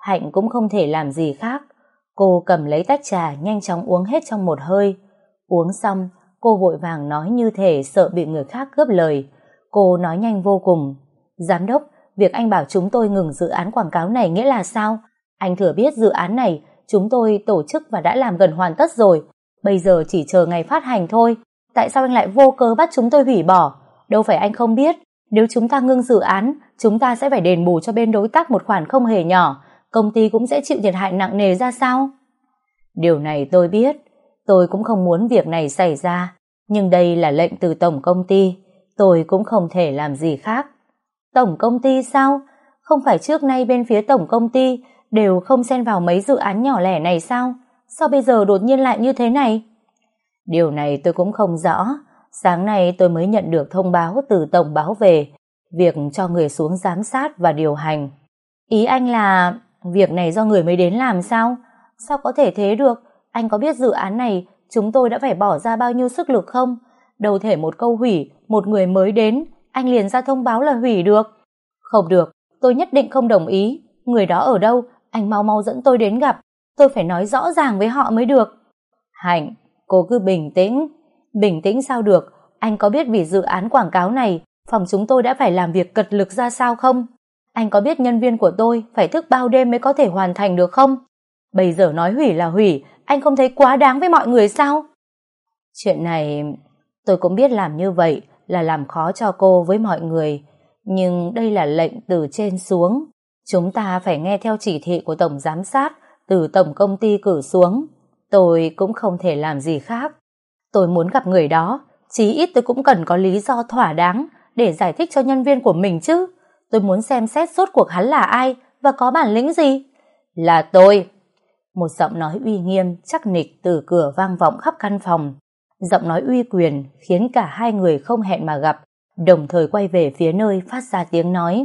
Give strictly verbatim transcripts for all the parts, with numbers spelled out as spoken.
Hạnh cũng không thể làm gì khác. Cô cầm lấy tách trà nhanh chóng uống hết trong một hơi. Uống xong, cô vội vàng nói như thể sợ bị người khác cướp lời. Cô nói nhanh vô cùng. Giám đốc, việc anh bảo chúng tôi ngừng dự án quảng cáo này nghĩa là sao? Anh thừa biết dự án này chúng tôi tổ chức và đã làm gần hoàn tất rồi. Bây giờ chỉ chờ ngày phát hành thôi. Tại sao anh lại vô cớ bắt chúng tôi hủy bỏ? Đâu phải anh không biết, nếu chúng ta ngưng dự án, chúng ta sẽ phải đền bù cho bên đối tác một khoản không hề nhỏ. Công ty cũng sẽ chịu thiệt hại nặng nề ra sao? Điều này tôi biết. Tôi cũng không muốn việc này xảy ra. Nhưng đây là lệnh từ tổng công ty. Tôi cũng không thể làm gì khác. Tổng công ty sao? Không phải trước nay bên phía tổng công ty đều không xen vào mấy dự án nhỏ lẻ này sao? Sao bây giờ đột nhiên lại như thế này? Điều này tôi cũng không rõ. Sáng nay tôi mới nhận được thông báo từ tổng báo về việc cho người xuống giám sát và điều hành. Ý anh là việc này do người mới đến làm sao? Sao có thể thế được? Anh có biết dự án này chúng tôi đã phải bỏ ra bao nhiêu sức lực không? Đâu thể một câu hủy, một người mới đến, anh liền ra thông báo là hủy được. Không được, tôi nhất định không đồng ý. Người đó ở đâu? Anh mau mau dẫn tôi đến gặp. Tôi phải nói rõ ràng với họ mới được. Hạnh, cô cứ bình tĩnh. Bình tĩnh sao được? Anh có biết vì dự án quảng cáo này, phòng chúng tôi đã phải làm việc cật lực ra sao không? Anh có biết nhân viên của tôi phải thức bao đêm mới có thể hoàn thành được không? Bây giờ nói hủy là hủy, anh không thấy quá đáng với mọi người sao? Chuyện này tôi cũng biết làm như vậy là làm khó cho cô với mọi người. Nhưng đây là lệnh từ trên xuống. Chúng ta phải nghe theo chỉ thị của tổng giám sát từ tổng công ty cử xuống. Tôi cũng không thể làm gì khác. Tôi muốn gặp người đó, chí ít tôi cũng cần có lý do thỏa đáng để giải thích cho nhân viên của mình chứ. Tôi muốn xem xét rốt cuộc hắn là ai và có bản lĩnh gì. Là tôi. Một giọng nói uy nghiêm chắc nịch từ cửa vang vọng khắp căn phòng. Giọng nói uy quyền khiến cả hai người không hẹn mà gặp, đồng thời quay về phía nơi phát ra tiếng nói.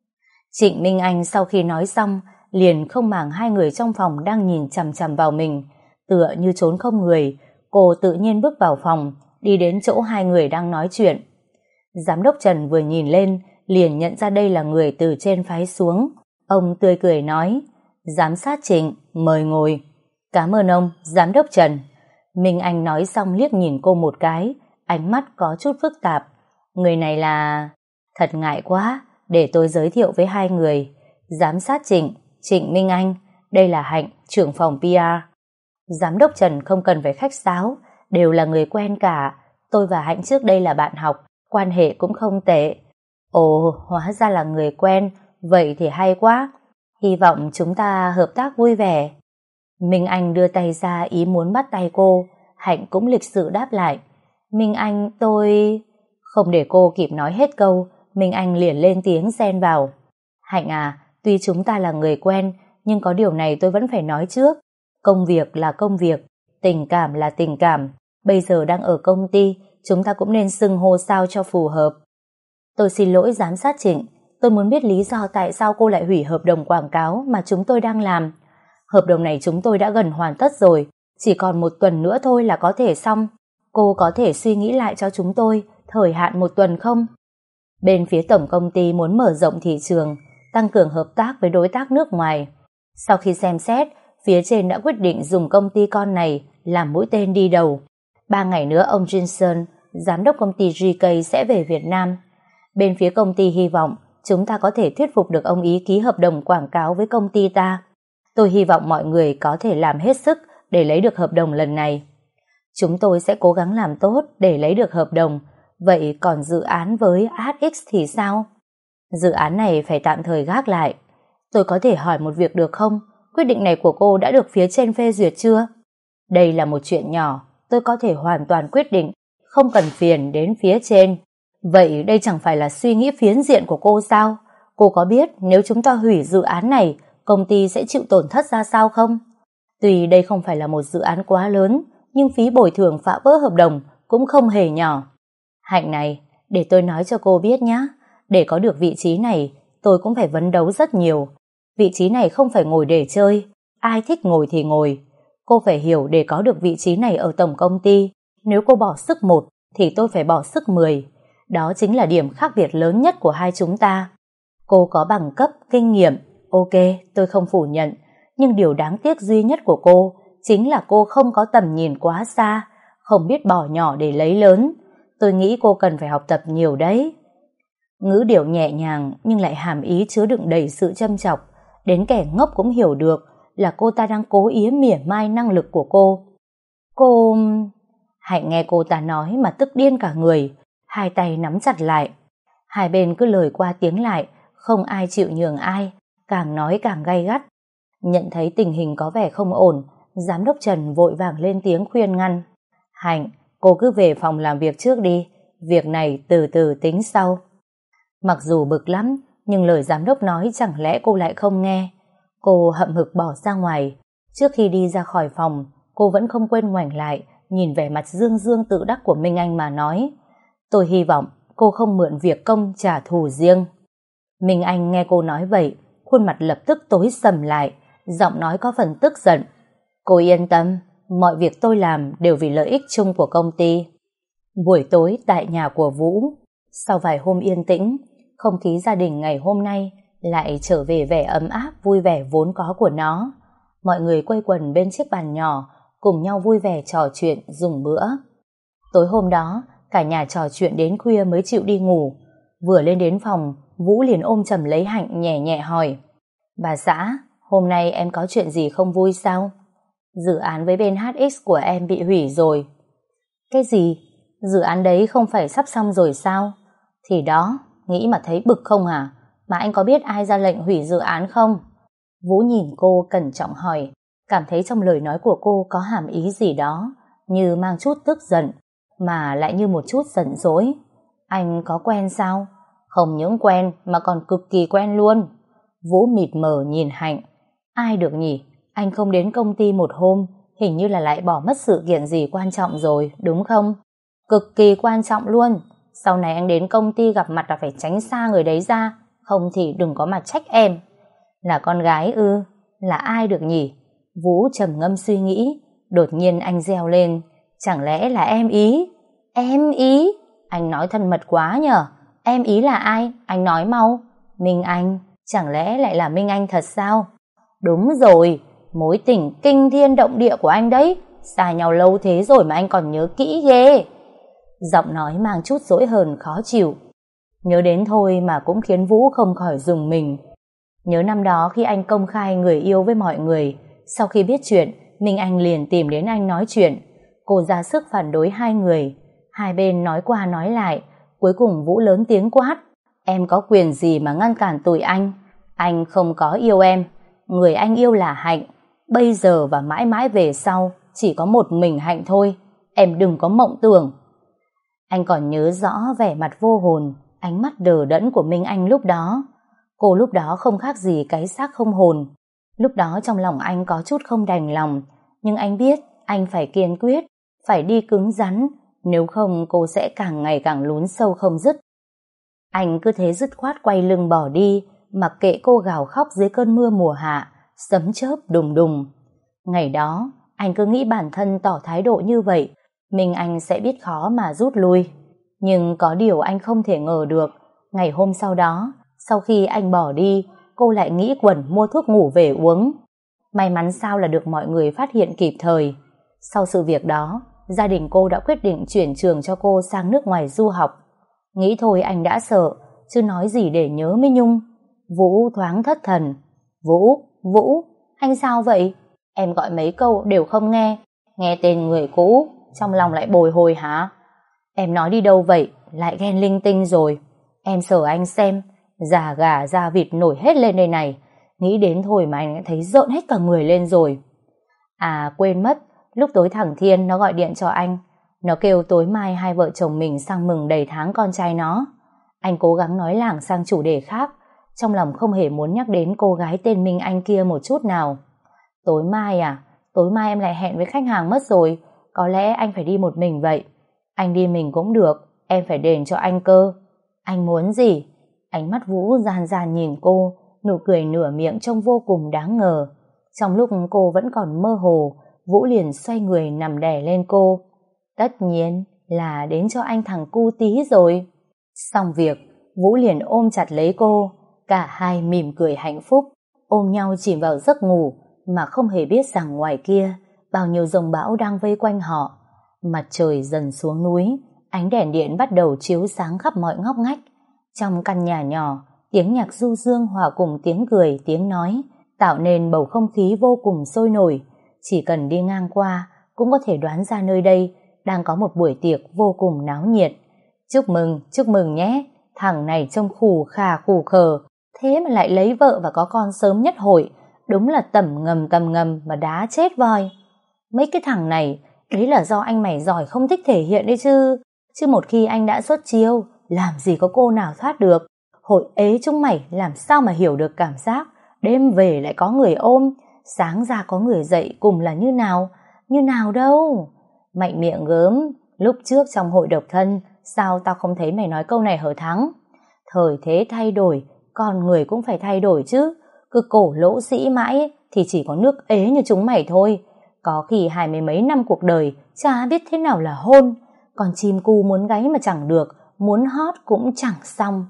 Trịnh Minh Anh sau khi nói xong liền không màng hai người trong phòng đang nhìn chằm chằm vào mình. Tựa như trốn không người, cô tự nhiên bước vào phòng, đi đến chỗ hai người đang nói chuyện. Giám đốc Trần vừa nhìn lên liền nhận ra đây là người từ trên phái xuống. Ông tươi cười nói: Giám sát Trịnh, mời ngồi. Cảm ơn ông, giám đốc Trần. Minh Anh nói xong liếc nhìn cô một cái, ánh mắt có chút phức tạp. Người này là... Thật ngại quá, để tôi giới thiệu với hai người. Giám sát Trịnh, Trịnh Minh Anh, đây là Hạnh, trưởng phòng pê e. Giám đốc Trần không cần phải khách sáo, đều là người quen cả. Tôi và Hạnh trước đây là bạn học, quan hệ cũng không tệ. Ồ, hóa ra là người quen, vậy thì hay quá. Hy vọng chúng ta hợp tác vui vẻ. Minh Anh đưa tay ra ý muốn bắt tay cô, Hạnh cũng lịch sự đáp lại. Minh Anh, tôi... Không để cô kịp nói hết câu, Minh Anh liền lên tiếng xen vào. Hạnh à, tuy chúng ta là người quen, nhưng có điều này tôi vẫn phải nói trước. Công việc là công việc, tình cảm là tình cảm. Bây giờ đang ở công ty, chúng ta cũng nên xưng hô sao cho phù hợp. Tôi xin lỗi giám sát Trịnh, tôi muốn biết lý do tại sao cô lại hủy hợp đồng quảng cáo mà chúng tôi đang làm. Hợp đồng này chúng tôi đã gần hoàn tất rồi, chỉ còn một tuần nữa thôi là có thể xong. Cô có thể suy nghĩ lại cho chúng tôi thời hạn một tuần không? Bên phía tổng công ty muốn mở rộng thị trường, tăng cường hợp tác với đối tác nước ngoài. Sau khi xem xét, phía trên đã quyết định dùng công ty con này làm mũi tên đi đầu. Ba ngày nữa ông Johnson, giám đốc công ty giê ca sẽ về Việt Nam. Bên phía công ty hy vọng chúng ta có thể thuyết phục được ông ý ký hợp đồng quảng cáo với công ty ta. Tôi hy vọng mọi người có thể làm hết sức để lấy được hợp đồng lần này. Chúng tôi sẽ cố gắng làm tốt để lấy được hợp đồng. Vậy còn dự án với hát ích thì sao? Dự án này phải tạm thời gác lại. Tôi có thể hỏi một việc được không? Quyết định này của cô đã được phía trên phê duyệt chưa? Đây là một chuyện nhỏ, tôi có thể hoàn toàn quyết định, không cần phiền đến phía trên. Vậy đây chẳng phải là suy nghĩ phiến diện của cô sao? Cô có biết nếu chúng ta hủy dự án này, công ty sẽ chịu tổn thất ra sao không? Tuy đây không phải là một dự án quá lớn, nhưng phí bồi thường phá vỡ hợp đồng cũng không hề nhỏ. Hạnh này, để tôi nói cho cô biết nhé. Để có được vị trí này, tôi cũng phải phấn đấu rất nhiều. Vị trí này không phải ngồi để chơi, ai thích ngồi thì ngồi. Cô phải hiểu để có được vị trí này ở tổng công ty, nếu cô bỏ sức một, thì tôi phải bỏ sức mười. Đó chính là điểm khác biệt lớn nhất của hai chúng ta. Cô có bằng cấp, kinh nghiệm, Ok, tôi không phủ nhận, nhưng điều đáng tiếc duy nhất của cô chính là cô không có tầm nhìn quá xa, không biết bỏ nhỏ để lấy lớn. Tôi nghĩ cô cần phải học tập nhiều đấy. Ngữ điệu nhẹ nhàng nhưng lại hàm ý chứa đựng đầy sự châm chọc, đến kẻ ngốc cũng hiểu được là cô ta đang cố ý mỉa mai năng lực của cô. Cô... Hạnh nghe cô ta nói mà tức điên cả người, hai tay nắm chặt lại. Hai bên cứ lời qua tiếng lại, không ai chịu nhường ai, càng nói càng gay gắt. Nhận thấy tình hình có vẻ không ổn, giám đốc Trần vội vàng lên tiếng khuyên ngăn. Hạnh, cô cứ về phòng làm việc trước đi, việc này từ từ tính sau. Mặc dù bực lắm, nhưng lời giám đốc nói chẳng lẽ cô lại không nghe. Cô hậm hực bỏ ra ngoài. Trước khi đi ra khỏi phòng, cô vẫn không quên ngoảnh lại, nhìn vẻ mặt dương dương tự đắc của Minh Anh mà nói. Tôi hy vọng cô không mượn việc công trả thù riêng. Minh Anh nghe cô nói vậy, khuôn mặt lập tức tối sầm lại, giọng nói có phần tức giận. Cô yên tâm, mọi việc tôi làm đều vì lợi ích chung của công ty. Buổi tối tại nhà của Vũ, sau vài hôm yên tĩnh, không khí gia đình ngày hôm nay lại trở về vẻ ấm áp vui vẻ vốn có của nó. Mọi người quây quần bên chiếc bàn nhỏ, cùng nhau vui vẻ trò chuyện dùng bữa. Tối hôm đó, cả nhà trò chuyện đến khuya mới chịu đi ngủ. Vừa lên đến phòng, Vũ liền ôm chầm lấy Hạnh nhẹ nhẹ hỏi. Bà xã, hôm nay em có chuyện gì không vui sao? Dự án với bên hát ích của em bị hủy rồi. Cái gì? Dự án đấy không phải sắp xong rồi sao? Thì đó, nghĩ mà thấy bực không à? Mà anh có biết ai ra lệnh hủy dự án không? Vũ nhìn cô cẩn trọng hỏi, cảm thấy trong lời nói của cô có hàm ý gì đó, như mang chút tức giận, mà lại như một chút giận dỗi. Anh có quen sao? Không những quen mà còn cực kỳ quen luôn. Vũ mịt mờ nhìn Hạnh. Ai được nhỉ? Anh không đến công ty một hôm, hình như là lại bỏ mất sự kiện gì quan trọng rồi, đúng không? Cực kỳ quan trọng luôn. Sau này anh đến công ty gặp mặt là phải tránh xa người đấy ra, không thì đừng có mà trách em. Là con gái ư? Là ai được nhỉ? Vũ trầm ngâm suy nghĩ, đột nhiên anh reo lên. Chẳng lẽ là em ý? Em ý? Anh nói thân mật quá nhở? Em ý là ai? Anh nói mau. Minh Anh. Chẳng lẽ lại là Minh Anh thật sao? Đúng rồi, mối tình kinh thiên động địa của anh đấy. Xa nhau lâu thế rồi mà anh còn nhớ kỹ ghê. Giọng nói mang chút dỗi hờn khó chịu. Nhớ đến thôi mà cũng khiến Vũ không khỏi rùng mình. Nhớ năm đó khi anh công khai người yêu với mọi người, sau khi biết chuyện, Minh Anh liền tìm đến anh nói chuyện. Cô ra sức phản đối hai người. Hai bên nói qua nói lại, cuối cùng Vũ lớn tiếng quát. Em có quyền gì mà ngăn cản tụi anh? Anh không có yêu em. Người anh yêu là Hạnh. Bây giờ và mãi mãi về sau, chỉ có một mình Hạnh thôi. Em đừng có mộng tưởng. Anh còn nhớ rõ vẻ mặt vô hồn, ánh mắt đờ đẫn của Minh Anh lúc đó. Cô lúc đó không khác gì cái xác không hồn. Lúc đó trong lòng anh có chút không đành lòng, nhưng anh biết anh phải kiên quyết, phải đi cứng rắn, nếu không cô sẽ càng ngày càng lún sâu không dứt. Anh cứ thế dứt khoát quay lưng bỏ đi, mặc kệ cô gào khóc dưới cơn mưa mùa hạ, sấm chớp đùng đùng. Ngày đó, anh cứ nghĩ bản thân tỏ thái độ như vậy, Minh Anh sẽ biết khó mà rút lui. Nhưng có điều anh không thể ngờ được, ngày hôm sau đó, sau khi anh bỏ đi, cô lại nghĩ quẩn mua thuốc ngủ về uống. May mắn sao là được mọi người phát hiện kịp thời. Sau sự việc đó, gia đình cô đã quyết định chuyển trường cho cô sang nước ngoài du học. Nghĩ thôi anh đã sợ, chứ nói gì để nhớ mới nhung. Vũ thoáng thất thần. Vũ, Vũ, anh sao vậy? Em gọi mấy câu đều không nghe. Nghe tên người cũ, trong lòng lại bồi hồi hả? Em nói đi đâu vậy? Lại ghen linh tinh rồi. Em sợ anh xem, già gà da vịt nổi hết lên đây này. Nghĩ đến thôi mà anh đã thấy rợn hết cả người lên rồi. À quên mất, lúc tối thằng Thiên nó gọi điện cho anh. Nó kêu tối mai hai vợ chồng mình sang mừng đầy tháng con trai nó. Anh cố gắng nói lảng sang chủ đề khác, trong lòng không hề muốn nhắc đến cô gái tên Minh Anh kia một chút nào. Tối mai à? Tối mai em lại hẹn với khách hàng mất rồi. Có lẽ anh phải đi một mình vậy. Anh đi mình cũng được, em phải đền cho anh cơ. Anh muốn gì? Ánh mắt Vũ gian gian nhìn cô, nụ cười nửa miệng trông vô cùng đáng ngờ. Trong lúc cô vẫn còn mơ hồ, Vũ liền xoay người nằm đè lên cô. Tất nhiên là đến cho anh thằng cu tí rồi. Xong việc, Vũ liền ôm chặt lấy cô, cả hai mỉm cười hạnh phúc. ôm nhau chìm vào giấc ngủ mà không hề biết rằng ngoài kia bao nhiêu dòng bão đang vây quanh họ. Mặt trời dần xuống núi, ánh đèn điện bắt đầu chiếu sáng khắp mọi ngóc ngách. Trong căn nhà nhỏ, tiếng nhạc du dương hòa cùng tiếng cười, tiếng nói, tạo nên bầu không khí vô cùng sôi nổi. Chỉ cần đi ngang qua, cũng có thể đoán ra nơi đây đang có một buổi tiệc vô cùng náo nhiệt. Chúc mừng, chúc mừng nhé, thằng này trông khù khà khù khờ, thế mà lại lấy vợ và có con sớm nhất hội, đúng là tầm ngầm tầm ngầm mà đá chết voi. Mấy cái thằng này, đấy là do anh mày giỏi không thích thể hiện đấy chứ. Chứ một khi anh đã xuất chiêu, làm gì có cô nào thoát được. Hội ế chúng mày làm sao mà hiểu được cảm giác đêm về lại có người ôm, sáng ra có người dậy cùng là như nào. Như nào đâu. Mạnh miệng gớm, lúc trước trong hội độc thân, sao tao không thấy mày nói câu này hở Thắng? Thời thế thay đổi, con người cũng phải thay đổi chứ. Cứ cổ lỗ sĩ mãi thì chỉ có nước ế như chúng mày thôi. Có khi hai mươi mấy năm cuộc đời chả biết thế nào là hôn. Còn chim cu muốn gáy mà chẳng được, muốn hót cũng chẳng xong.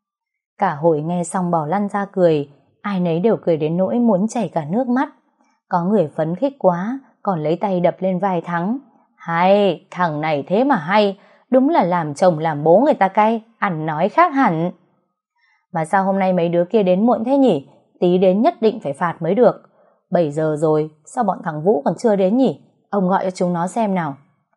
Cả hội nghe xong bỏ lăn ra cười, ai nấy đều cười đến nỗi muốn chảy cả nước mắt. Có người phấn khích quá, còn lấy tay đập lên vai Thắng. Hay, thằng này thế mà hay, đúng là làm chồng làm bố người ta cay, ăn nói khác hẳn. Mà sao hôm nay mấy đứa kia đến muộn thế nhỉ? Tí đến nhất định phải phạt mới được. Bảy giờ rồi, sao bọn thằng Vũ còn chưa đến nhỉ? Ông gọi cho chúng nó xem nào.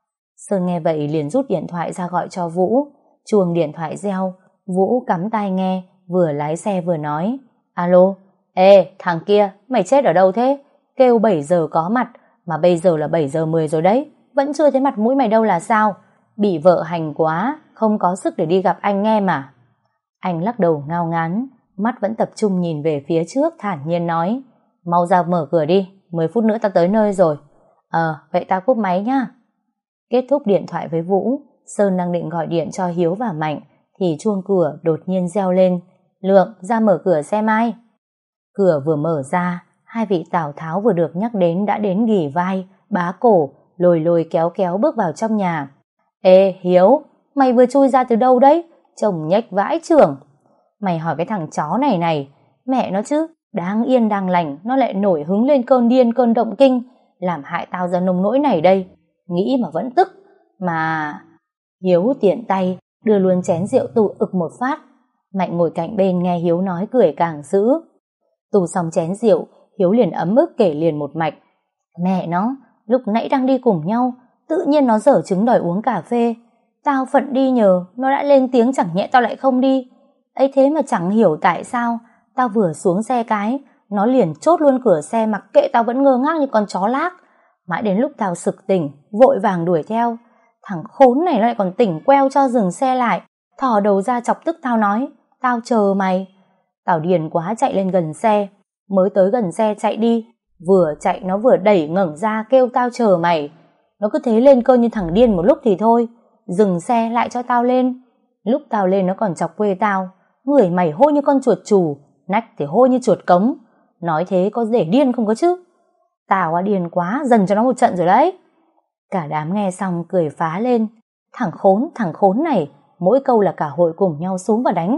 Sơn nghe vậy liền rút điện thoại ra gọi cho Vũ. Chuông điện thoại reo, Vũ cắm tai nghe, vừa lái xe vừa nói. Alo, ê thằng kia, mày chết ở đâu thế? Kêu bảy giờ có mặt, mà bây giờ là bảy giờ mười rồi đấy, vẫn chưa thấy mặt mũi mày đâu là sao? Bị vợ hành quá, không có sức để đi gặp anh nghe mà. Anh lắc đầu ngao ngán, mắt vẫn tập trung nhìn về phía trước, thản nhiên nói. Mau ra mở cửa đi, mười phút nữa tao tới nơi rồi. Ờ, vậy tao cúp máy nhá. Kết thúc điện thoại với Vũ, Sơn đang định gọi điện cho Hiếu và Mạnh, thì chuông cửa đột nhiên reo lên. Lượng, ra mở cửa xem ai. Cửa vừa mở ra, hai vị Tào Tháo vừa được nhắc đến đã đến ghì vai, bá cổ, lôi lôi kéo kéo bước vào trong nhà. Ê Hiếu, mày vừa chui ra từ đâu đấy? Trông nhếch vãi chưởng. Mày hỏi cái thằng chó này này, mẹ nó chứ, đáng yên đang lành nó lại nổi hứng lên cơn điên cơn động kinh, làm hại tao ra nông nỗi này đây. Nghĩ mà vẫn tức. Mà... Hiếu tiện tay đưa luôn chén rượu tụ ực một phát. Mạnh ngồi cạnh bên nghe Hiếu nói cười càng dữ. Tụ xong chén rượu, Hiếu liền ấm ức kể liền một mạch. Mẹ nó, lúc nãy đang đi cùng nhau, tự nhiên nó dở trứng đòi uống cà phê. Tao phận đi nhờ, nó đã lên tiếng chẳng nhẽ tao lại không đi. Ấy thế mà chẳng hiểu tại sao, tao vừa xuống xe cái, nó liền chốt luôn cửa xe mặc kệ tao vẫn ngơ ngác như con chó lác. Mãi đến lúc tao sực tỉnh, vội vàng đuổi theo. Thằng khốn này nó lại còn tỉnh queo cho dừng xe lại, thò đầu ra chọc tức tao nói, tao chờ mày. Tao điên quá chạy lên gần xe, mới tới gần xe chạy đi, vừa chạy nó vừa đẩy ngẩng ra kêu tao chờ mày. Nó cứ thế lên cơn như thằng điên một lúc thì thôi, dừng xe lại cho tao lên. Lúc tao lên nó còn chọc quê tao, người mày hôi như con chuột chù, nách thì hôi như chuột cống. Nói thế có để điên không có chứ? Tao á điên quá, dần cho nó một trận rồi đấy. Cả đám nghe xong cười phá lên. Thằng khốn, thằng khốn này, mỗi câu là cả hội cùng nhau xuống và đánh.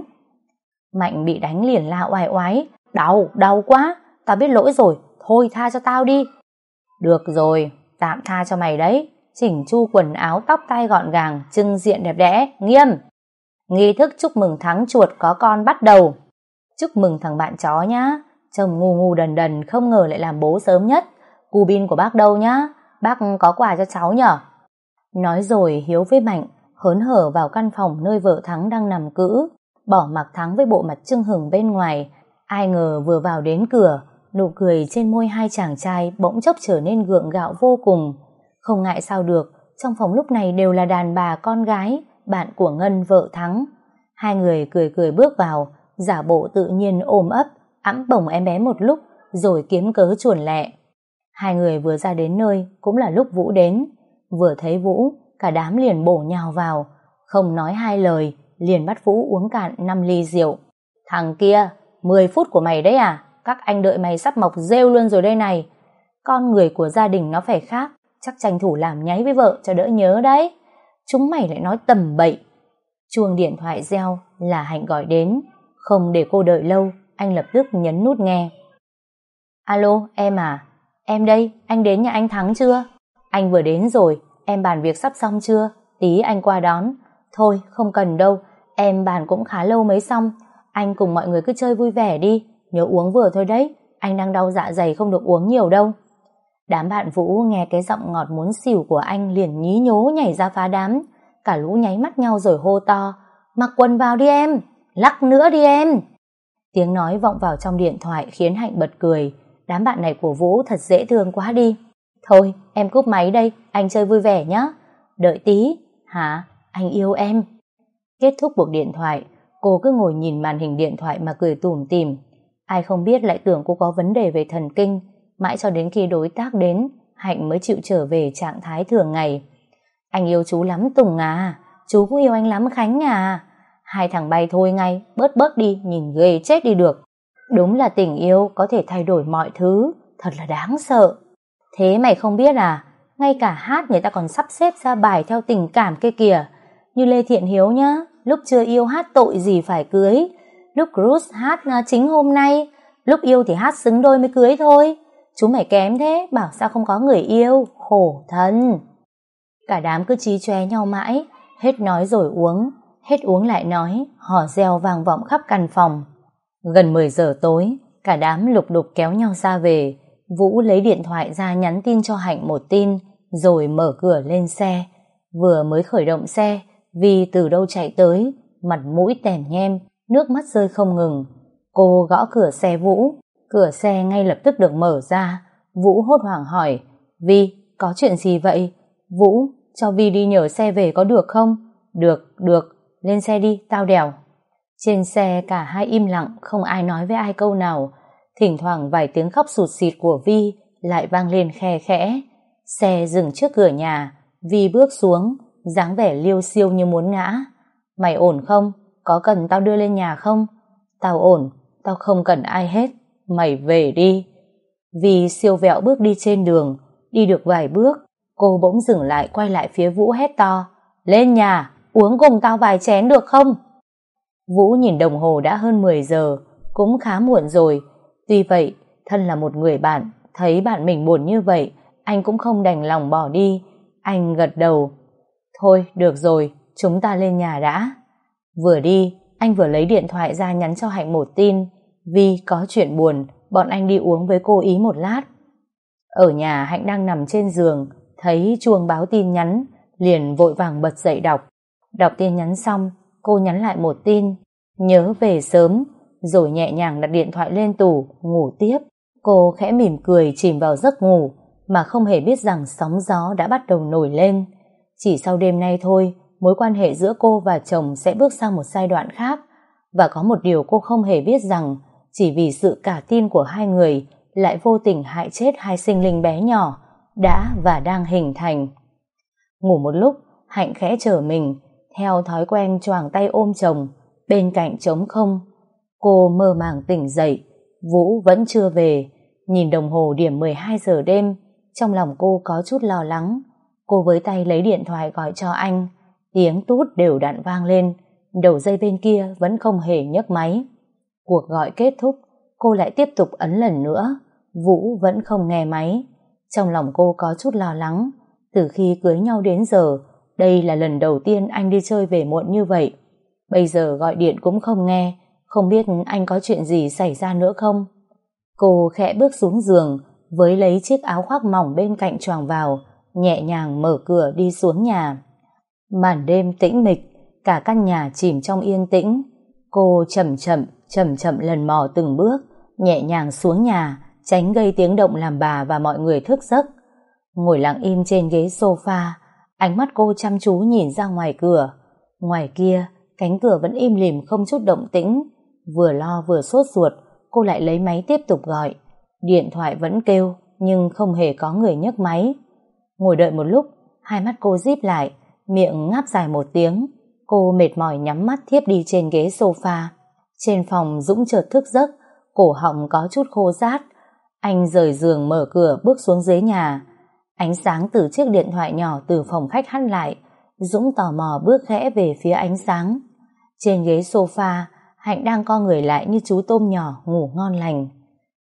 Mạnh bị đánh liền la oai oái. Đau, đau quá, tao biết lỗi rồi, thôi tha cho tao đi. Được rồi, tạm tha cho mày đấy. Chỉnh chu quần áo tóc tai gọn gàng, trưng diện đẹp đẽ, nghiêm. Nghi thức chúc mừng thắng chuột có con bắt đầu. Chúc mừng thằng bạn chó nhá, trông ngu ngu đần đần không ngờ lại làm bố sớm nhất. Cu bin của bác đâu nhá, bác có quà cho cháu nhở. Nói rồi Hiếu với Mạnh hớn hở vào căn phòng nơi vợ Thắng đang nằm cữ, bỏ mặc Thắng với bộ mặt chưng hửng bên ngoài. Ai ngờ vừa vào đến cửa, nụ cười trên môi hai chàng trai bỗng chốc trở nên gượng gạo vô cùng. Không ngại sao được, trong phòng lúc này đều là đàn bà con gái, bạn của Ngân vợ Thắng. Hai người cười cười bước vào, giả bộ tự nhiên ôm ấp, ẵm bồng em bé một lúc, rồi kiếm cớ chuồn lẹ. Hai người vừa ra đến nơi cũng là lúc Vũ đến. Vừa thấy Vũ, cả đám liền bổ nhào vào, không nói hai lời, liền bắt Vũ uống cạn năm ly rượu. Thằng kia, mười phút của mày đấy à? Các anh đợi mày sắp mọc rêu luôn rồi đây này. Con người của gia đình nó phải khác, chắc tranh thủ làm nháy với vợ cho đỡ nhớ đấy. Chúng mày lại nói tầm bậy. Chuông điện thoại reo là Hạnh gọi đến. Không để cô đợi lâu, anh lập tức nhấn nút nghe. Alo, em à? Em đây, anh đến nhà anh Thắng chưa? Anh vừa đến rồi, em bàn việc sắp xong chưa? Tí anh qua đón. Thôi, không cần đâu, em bàn cũng khá lâu mới xong. Anh cùng mọi người cứ chơi vui vẻ đi, nhớ uống vừa thôi đấy, anh đang đau dạ dày không được uống nhiều đâu. Đám bạn Vũ nghe cái giọng ngọt muốn xỉu của anh liền nhí nhố nhảy ra phá đám. Cả lũ nháy mắt nhau rồi hô to: mặc quần vào đi em, lắc nữa đi em. Tiếng nói vọng vào trong điện thoại khiến Hạnh bật cười. Đám bạn này của Vũ thật dễ thương quá đi. Thôi em cúp máy đây, anh chơi vui vẻ nhé. Đợi tí. Hả? Anh yêu em. Kết thúc cuộc điện thoại, cô cứ ngồi nhìn màn hình điện thoại mà cười tủm tỉm. Ai không biết lại tưởng cô có vấn đề về thần kinh. Mãi cho đến khi đối tác đến, Hạnh mới chịu trở về trạng thái thường ngày. Anh yêu chú lắm Tùng à, chú cũng yêu anh lắm Khánh à. Hai thằng bay thôi ngay, bớt bớt đi, nhìn ghê chết đi được. Đúng là tình yêu có thể thay đổi mọi thứ, thật là đáng sợ. Thế mày không biết à, ngay cả hát người ta còn sắp xếp ra bài theo tình cảm kia kìa. Như Lê Thiện Hiếu nhá, lúc chưa yêu hát tội gì phải cưới, lúc cruise hát chính hôm nay, lúc yêu thì hát xứng đôi mới cưới thôi. Chúng mày kém thế, bảo sao không có người yêu, khổ thân. Cả đám cứ chí chóe nhau mãi, hết nói rồi uống, hết uống lại nói, hò reo vang vọng khắp căn phòng. Gần mười giờ tối, cả đám lục đục kéo nhau ra về. Vũ lấy điện thoại ra nhắn tin cho Hạnh một tin, rồi mở cửa lên xe. Vừa mới khởi động xe, Vi từ đâu chạy tới, mặt mũi tèm nhem, nước mắt rơi không ngừng. Cô gõ cửa xe Vũ, cửa xe ngay lập tức được mở ra. Vũ hốt hoảng hỏi, Vi, có chuyện gì vậy? Vũ, cho Vi đi nhờ xe về có được không? Được, được, lên xe đi, tao đèo. Trên xe cả hai im lặng, không ai nói với ai câu nào. Thỉnh thoảng vài tiếng khóc sụt sịt của Vi lại vang lên khe khẽ. Xe dừng trước cửa nhà, Vi bước xuống, dáng vẻ liêu xiêu như muốn ngã. Mày ổn không? Có cần tao đưa lên nhà không? Tao ổn, tao không cần ai hết. Mày về đi. Vi siêu vẹo bước đi trên đường. Đi được vài bước, cô bỗng dừng lại quay lại phía Vũ hét to. Lên nhà, uống cùng tao vài chén được không? Vũ nhìn đồng hồ đã hơn mười giờ, cũng khá muộn rồi. Tuy vậy, thân là một người bạn, thấy bạn mình buồn như vậy, anh cũng không đành lòng bỏ đi. Anh gật đầu. Thôi, được rồi, chúng ta lên nhà đã. Vừa đi, anh vừa lấy điện thoại ra nhắn cho Hạnh một tin. Vi có chuyện buồn, bọn anh đi uống với cô ý một lát. Ở nhà Hạnh đang nằm trên giường, thấy chuông báo tin nhắn, liền vội vàng bật dậy đọc. Đọc tin nhắn xong, cô nhắn lại một tin, nhớ về sớm, rồi nhẹ nhàng đặt điện thoại lên tủ, ngủ tiếp. Cô khẽ mỉm cười chìm vào giấc ngủ, mà không hề biết rằng sóng gió đã bắt đầu nổi lên. Chỉ sau đêm nay thôi, mối quan hệ giữa cô và chồng sẽ bước sang một giai đoạn khác. Và có một điều cô không hề biết rằng, chỉ vì sự cả tin của hai người, lại vô tình hại chết hai sinh linh bé nhỏ, đã và đang hình thành. Ngủ một lúc, Hạnh khẽ trở mình, theo thói quen choàng tay ôm chồng, bên cạnh trống không. Cô mơ màng tỉnh dậy, Vũ vẫn chưa về. Nhìn đồng hồ điểm mười hai giờ đêm, trong lòng cô có chút lo lắng. Cô với tay lấy điện thoại gọi cho anh, tiếng tút đều đặn vang lên, đầu dây bên kia vẫn không hề nhấc máy. Cuộc gọi kết thúc, cô lại tiếp tục ấn lần nữa, Vũ vẫn không nghe máy. Trong lòng cô có chút lo lắng, từ khi cưới nhau đến giờ, đây là lần đầu tiên anh đi chơi về muộn như vậy. Bây giờ gọi điện cũng không nghe, không biết anh có chuyện gì xảy ra nữa không. Cô khẽ bước xuống giường, với lấy chiếc áo khoác mỏng bên cạnh choàng vào, nhẹ nhàng mở cửa đi xuống nhà. Màn đêm tĩnh mịch, cả căn nhà chìm trong yên tĩnh. Cô chậm chậm, chậm chậm lần mò từng bước, nhẹ nhàng xuống nhà, tránh gây tiếng động làm bà và mọi người thức giấc. Ngồi lặng im trên ghế sofa, ánh mắt cô chăm chú nhìn ra ngoài cửa. Ngoài kia, cánh cửa vẫn im lìm không chút động tĩnh. Vừa lo vừa sốt ruột, cô lại lấy máy tiếp tục gọi. Điện thoại vẫn kêu, nhưng không hề có người nhấc máy. Ngồi đợi một lúc, hai mắt cô díp lại, miệng ngáp dài một tiếng. Cô mệt mỏi nhắm mắt thiếp đi trên ghế sofa. Trên phòng Dũng chợt thức giấc, cổ họng có chút khô rát. Anh rời giường mở cửa bước xuống dưới nhà. Ánh sáng từ chiếc điện thoại nhỏ từ phòng khách hắt lại. Dũng tò mò bước khẽ về phía ánh sáng. Trên ghế sofa, Hạnh đang co người lại như chú tôm nhỏ ngủ ngon lành.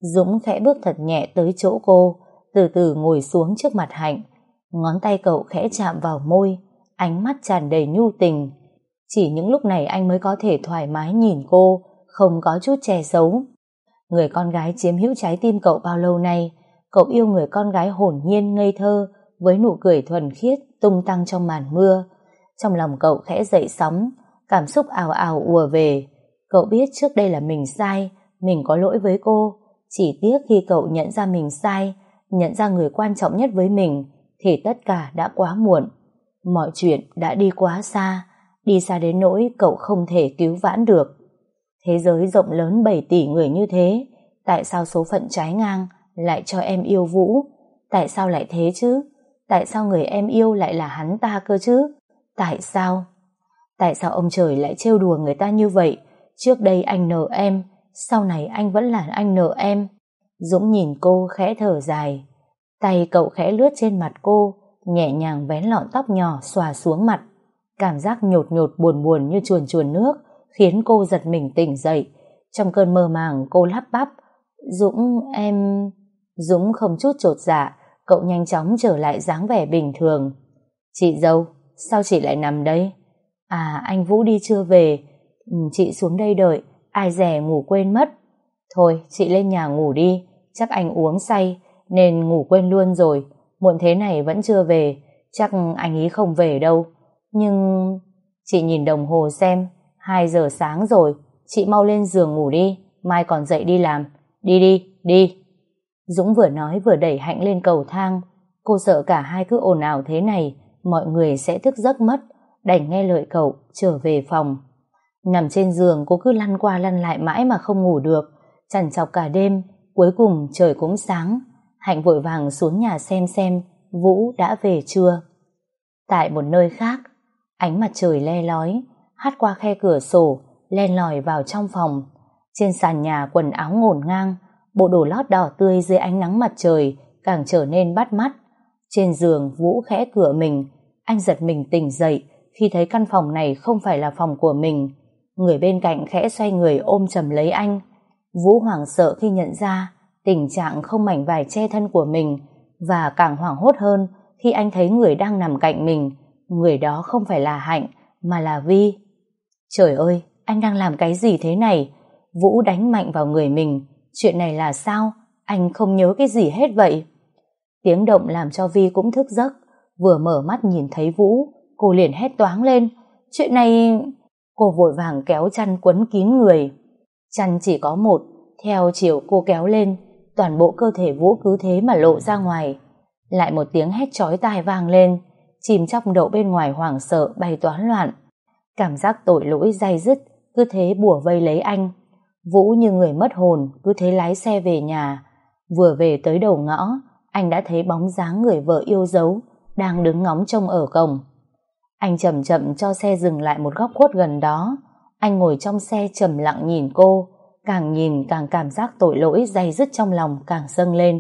Dũng khẽ bước thật nhẹ tới chỗ cô, từ từ ngồi xuống trước mặt Hạnh. Ngón tay cậu khẽ chạm vào môi, ánh mắt tràn đầy nhu tình. Chỉ những lúc này anh mới có thể thoải mái nhìn cô, không có chút che giấu. Người con gái chiếm hữu trái tim cậu bao lâu nay, cậu yêu người con gái hồn nhiên ngây thơ, với nụ cười thuần khiết tung tăng trong màn mưa. Trong lòng cậu khẽ dậy sóng, cảm xúc ào ào ùa về. Cậu biết trước đây là mình sai, mình có lỗi với cô. Chỉ tiếc khi cậu nhận ra mình sai, nhận ra người quan trọng nhất với mình, thì tất cả đã quá muộn. Mọi chuyện đã đi quá xa, đi xa đến nỗi cậu không thể cứu vãn được. Thế giới rộng lớn bảy tỷ người như thế, tại sao số phận trái ngang lại cho em yêu Vũ? Tại sao lại thế chứ? Tại sao người em yêu lại là hắn ta cơ chứ? Tại sao? Tại sao ông trời lại trêu đùa người ta như vậy? Trước đây anh nợ em, sau này anh vẫn là anh nợ em. Dũng nhìn cô khẽ thở dài. Tay cậu khẽ lướt trên mặt cô, nhẹ nhàng vén lọn tóc nhỏ xòa xuống mặt. Cảm giác nhột nhột buồn buồn như chuồn chuồn nước khiến cô giật mình tỉnh dậy. Trong cơn mơ màng cô lắp bắp: Dũng, em... Dũng không chút chột dạ, cậu nhanh chóng trở lại dáng vẻ bình thường. Chị dâu, sao chị lại nằm đây? À, anh Vũ đi chưa về. Ừ, chị xuống đây đợi, ai dè ngủ quên mất. Thôi, chị lên nhà ngủ đi, chắc anh uống say nên ngủ quên luôn rồi. Muộn thế này vẫn chưa về, chắc anh ý không về đâu. Nhưng... Chị nhìn đồng hồ xem, hai giờ sáng rồi, chị mau lên giường ngủ đi, mai còn dậy đi làm. Đi đi, đi. Dũng vừa nói vừa đẩy Hạnh lên cầu thang. Cô sợ cả hai cứ ồn ào thế này, mọi người sẽ thức giấc mất, đành nghe lời cậu trở về phòng. Nằm trên giường cô cứ lăn qua lăn lại mãi mà không ngủ được, trằn trọc cả đêm. Cuối cùng trời cũng sáng. Hạnh vội vàng xuống nhà xem xem Vũ đã về chưa. Tại một nơi khác, ánh mặt trời le lói hắt qua khe cửa sổ, len lỏi vào trong phòng. Trên sàn nhà quần áo ngổn ngang, bộ đồ lót đỏ tươi dưới ánh nắng mặt trời càng trở nên bắt mắt. Trên giường Vũ khẽ cửa mình. Anh giật mình tỉnh dậy khi thấy căn phòng này không phải là phòng của mình. Người bên cạnh khẽ xoay người ôm chầm lấy anh. Vũ hoảng sợ khi nhận ra tình trạng không mảnh vải che thân của mình, và càng hoảng hốt hơn khi anh thấy người đang nằm cạnh mình. Người đó không phải là Hạnh mà là Vi. Trời ơi, anh đang làm cái gì thế này? Vũ đánh mạnh vào người mình. Chuyện này là sao? Anh không nhớ cái gì hết vậy. Tiếng động làm cho Vi cũng thức giấc. Vừa mở mắt nhìn thấy Vũ, cô liền hét toáng lên. Chuyện này... Cô vội vàng kéo chăn quấn kín người. Chăn chỉ có một, theo chiều cô kéo lên, toàn bộ cơ thể Vũ cứ thế mà lộ ra ngoài. Lại một tiếng hét chói tai vang lên. Chìm trong đậu bên ngoài hoảng sợ bay toán loạn. Cảm giác tội lỗi day dứt cứ thế bủa vây lấy anh. Vũ như người mất hồn cứ thế lái xe về nhà. Vừa về tới đầu ngõ, anh đã thấy bóng dáng người vợ yêu dấu đang đứng ngóng trông ở cổng. Anh chậm chậm cho xe dừng lại một góc khuất gần đó. Anh ngồi trong xe trầm lặng nhìn cô. Càng nhìn càng cảm giác tội lỗi day dứt trong lòng càng dâng lên.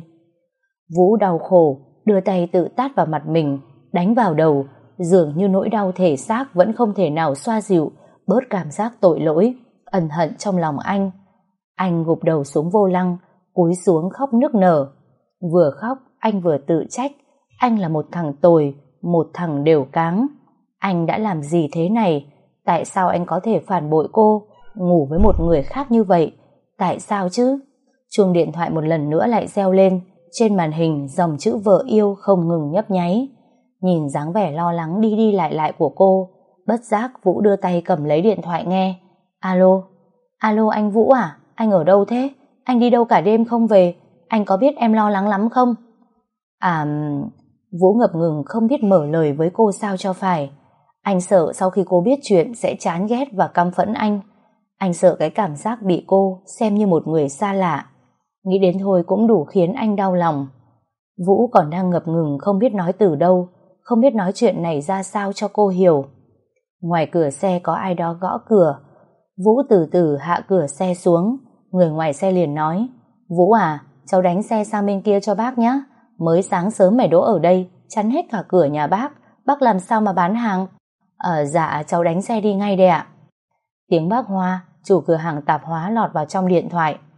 Vũ đau khổ đưa tay tự tát vào mặt mình, đánh vào đầu, dường như nỗi đau thể xác vẫn không thể nào xoa dịu bớt cảm giác tội lỗi ân hận trong lòng anh. Anh gục đầu xuống vô lăng, cúi xuống khóc nức nở. Vừa khóc anh vừa tự trách. Anh là một thằng tồi, một thằng đều cáng. Anh đã làm gì thế này? Tại sao anh có thể phản bội cô, ngủ với một người khác như vậy? Tại sao chứ? Chuông điện thoại một lần nữa lại reo lên. Trên màn hình dòng chữ vợ yêu không ngừng nhấp nháy. Nhìn dáng vẻ lo lắng đi đi lại lại của cô, bất giác Vũ đưa tay cầm lấy điện thoại nghe. Alo, alo anh Vũ à? Anh ở đâu thế? Anh đi đâu cả đêm không về? Anh có biết em lo lắng lắm không? À... Vũ ngập ngừng không biết mở lời với cô sao cho phải. Anh sợ sau khi cô biết chuyện sẽ chán ghét và căm phẫn anh. Anh sợ cái cảm giác bị cô xem như một người xa lạ. Nghĩ đến thôi cũng đủ khiến anh đau lòng. Vũ còn đang ngập ngừng không biết nói từ đâu, không biết nói chuyện này ra sao cho cô hiểu. Ngoài cửa xe có ai đó gõ cửa. Vũ từ từ hạ cửa xe xuống. Người ngoài xe liền nói: Vũ à, cháu đánh xe sang bên kia cho bác nhé. Mới sáng sớm mày đỗ ở đây chắn hết cả cửa nhà bác. Bác làm sao mà bán hàng? Ờ dạ cháu đánh xe đi ngay đây ạ. Tiếng bác Hoa, chủ cửa hàng tạp hóa lọt vào trong điện thoại.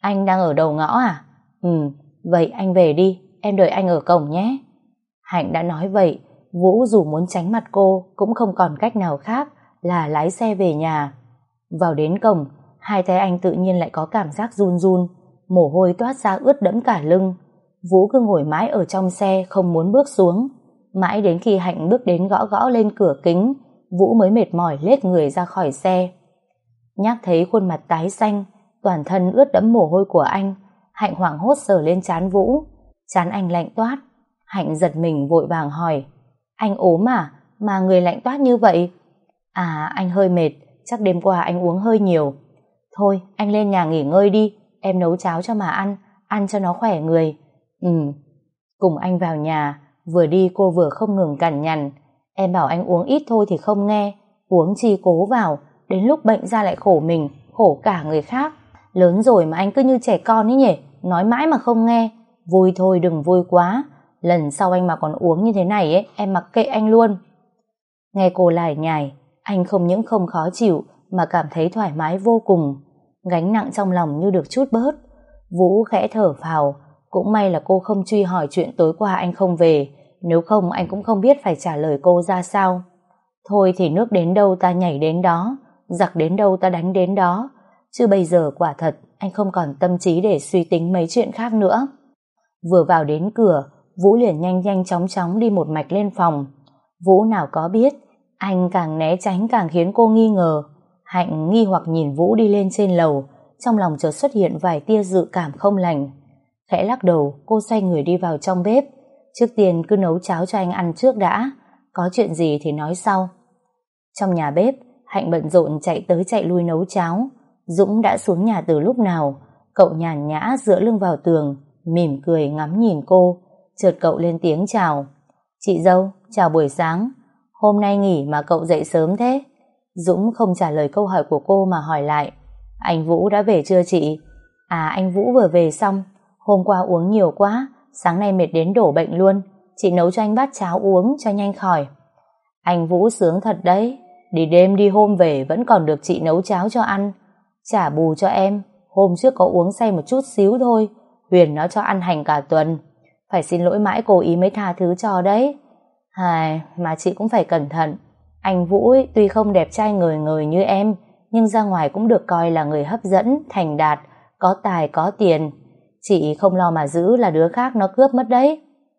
Anh đang ở đầu ngõ à? Ừ, vậy anh về đi, em đợi anh ở cổng nhé. Hạnh đã nói vậy, Vũ dù muốn tránh mặt cô cũng không còn cách nào khác là lái xe về nhà. Vào đến cổng, hai tay anh tự nhiên lại có cảm giác run run, mồ hôi toát ra ướt đẫm cả lưng. Vũ cứ ngồi mãi ở trong xe không muốn bước xuống. Mãi đến khi Hạnh bước đến gõ gõ lên cửa kính, Vũ mới mệt mỏi lết người ra khỏi xe. Nhắc thấy khuôn mặt tái xanh, toàn thân ướt đẫm mồ hôi của anh, Hạnh hoảng hốt sờ lên trán Vũ. Trán anh lạnh toát. Hạnh giật mình vội vàng hỏi: Anh ốm à? Mà người lạnh toát như vậy? À, anh hơi mệt, chắc đêm qua anh uống hơi nhiều. Thôi, anh lên nhà nghỉ ngơi đi, em nấu cháo cho mà ăn, ăn cho nó khỏe người. Ừ. Cùng anh vào nhà, vừa đi cô vừa không ngừng cằn nhằn. Em bảo anh uống ít thôi thì không nghe, uống chi cố vào, đến lúc bệnh ra lại khổ mình, khổ cả người khác. Lớn rồi mà anh cứ như trẻ con ấy nhỉ, nói mãi mà không nghe. Vui thôi đừng vui quá, lần sau anh mà còn uống như thế này ấy, em mặc kệ anh luôn. Nghe cô lải nhải, anh không những không khó chịu mà cảm thấy thoải mái vô cùng. Gánh nặng trong lòng như được trút bớt. Vũ khẽ thở phào, cũng may là cô không truy hỏi chuyện tối qua anh không về, nếu không anh cũng không biết phải trả lời cô ra sao. Thôi thì nước đến đâu ta nhảy đến đó, giặc đến đâu ta đánh đến đó, chứ bây giờ quả thật anh không còn tâm trí để suy tính mấy chuyện khác nữa. Vừa vào đến cửa, Vũ liền nhanh nhanh chóng chóng đi một mạch lên phòng. Vũ nào có biết, anh càng né tránh càng khiến cô nghi ngờ. Hạnh nghi hoặc nhìn Vũ đi lên trên lầu, trong lòng chợt xuất hiện vài tia dự cảm không lành. Khẽ lắc đầu, cô xoay người đi vào trong bếp. Trước tiên cứ nấu cháo cho anh ăn trước đã, có chuyện gì thì nói sau. Trong nhà bếp, Hạnh bận rộn chạy tới chạy lui nấu cháo. Dũng đã xuống nhà từ lúc nào. Cậu nhàn nhã dựa lưng vào tường, mỉm cười ngắm nhìn cô. Chợt cậu lên tiếng chào: Chị dâu, chào buổi sáng. Hôm nay nghỉ mà cậu dậy sớm thế? Dũng không trả lời câu hỏi của cô mà hỏi lại: Anh Vũ đã về chưa chị? À, anh Vũ vừa về xong. Hôm qua uống nhiều quá, sáng nay mệt đến đổ bệnh luôn. Chị nấu cho anh bát cháo uống cho nhanh khỏi. Anh Vũ sướng thật đấy, đi đêm đi hôm về vẫn còn được chị nấu cháo cho ăn. Trả bù cho em, hôm trước có uống say một chút xíu thôi, Huyền nó cho ăn hành cả tuần. Phải xin lỗi mãi cô ý mới tha thứ cho đấy. Hài, mà chị cũng phải cẩn thận. Anh Vũ ấy, tuy không đẹp trai ngời ngời như em, nhưng ra ngoài cũng được coi là người hấp dẫn, thành đạt, có tài có tiền. Chị không lo mà giữ là đứa khác nó cướp mất đấy.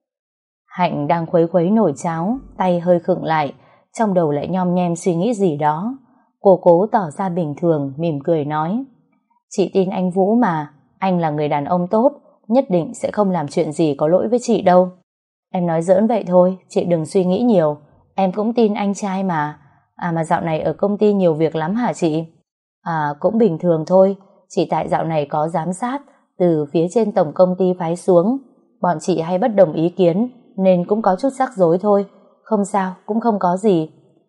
Hạnh đang khuấy khuấy nồi cháo, tay hơi khựng lại, trong đầu lại nhom nhem suy nghĩ gì đó. Cô cố tỏ ra bình thường, mỉm cười nói: Chị tin anh Vũ mà, anh là người đàn ông tốt, nhất định sẽ không làm chuyện gì có lỗi với chị đâu. Em nói giỡn vậy thôi, chị đừng suy nghĩ nhiều, em cũng tin anh trai mà. À mà dạo này ở công ty nhiều việc lắm hả chị? À cũng bình thường thôi, chỉ tại dạo này có giám sát từ phía trên tổng công ty phái xuống, bọn chị hay bất đồng ý kiến nên cũng có chút rắc rối thôi. Không sao, cũng không có gì.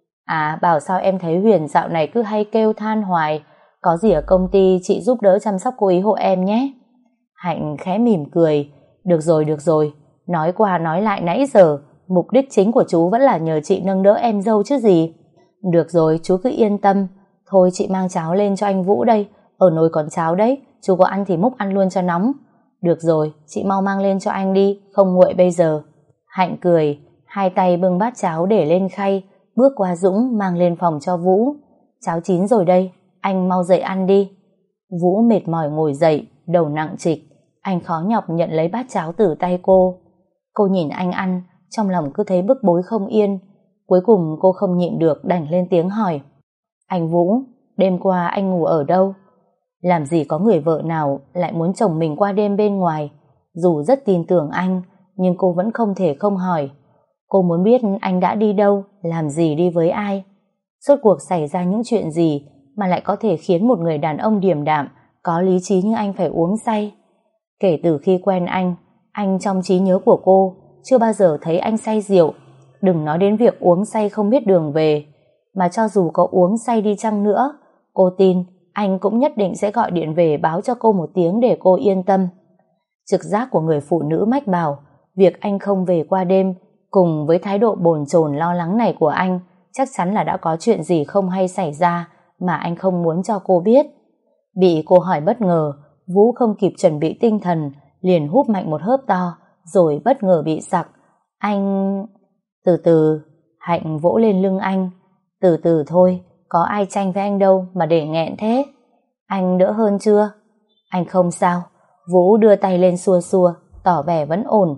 À bảo sao em thấy Huyền dạo này cứ hay kêu than hoài, có gì ở công ty chị giúp đỡ chăm sóc cô ý hộ em nhé. Hạnh khẽ mỉm cười: Được rồi, được rồi, nói qua nói lại nãy giờ, mục đích chính của chú vẫn là nhờ chị nâng đỡ em dâu chứ gì. Được rồi, chú cứ yên tâm. Thôi chị mang cháo lên cho anh Vũ đây, ở nồi còn cháo đấy, chú có ăn thì múc ăn luôn cho nóng. Được rồi, chị mau mang lên cho anh đi, không nguội bây giờ. Hạnh cười, hai tay bưng bát cháo để lên khay, bước qua Dũng mang lên phòng cho Vũ. Cháo chín rồi đây, anh mau dậy ăn đi. Vũ mệt mỏi ngồi dậy, đầu nặng trịch. Anh khó nhọc nhận lấy bát cháo từ tay cô. Cô nhìn anh ăn, trong lòng cứ thấy bức bối không yên. Cuối cùng cô không nhịn được đành lên tiếng hỏi: Anh Vũ, đêm qua anh ngủ ở đâu? Làm gì có người vợ nào lại muốn chồng mình qua đêm bên ngoài. Dù rất tin tưởng anh, nhưng cô vẫn không thể không hỏi. Cô muốn biết anh đã đi đâu, làm gì, đi với ai. Rốt cuộc xảy ra những chuyện gì mà lại có thể khiến một người đàn ông điềm đạm, có lý trí như anh phải uống say. Kể từ khi quen anh, anh trong trí nhớ của cô chưa bao giờ thấy anh say rượu. Đừng nói đến việc uống say không biết đường về, mà cho dù có uống say đi chăng nữa, cô tin anh cũng nhất định sẽ gọi điện về báo cho cô một tiếng để cô yên tâm. Trực giác của người phụ nữ mách bảo việc anh không về qua đêm, cùng với thái độ bồn chồn lo lắng này của anh, chắc chắn là đã có chuyện gì không hay xảy ra mà anh không muốn cho cô biết. Bị cô hỏi bất ngờ, Vũ không kịp chuẩn bị tinh thần, liền húp mạnh một hớp to, rồi bất ngờ bị sặc. Anh... Từ từ, Hạnh vỗ lên lưng anh. Từ từ thôi, có ai tranh với anh đâu mà để nghẹn thế. Anh đỡ hơn chưa? Anh không sao. Vũ đưa tay lên xua xua, tỏ vẻ vẫn ổn.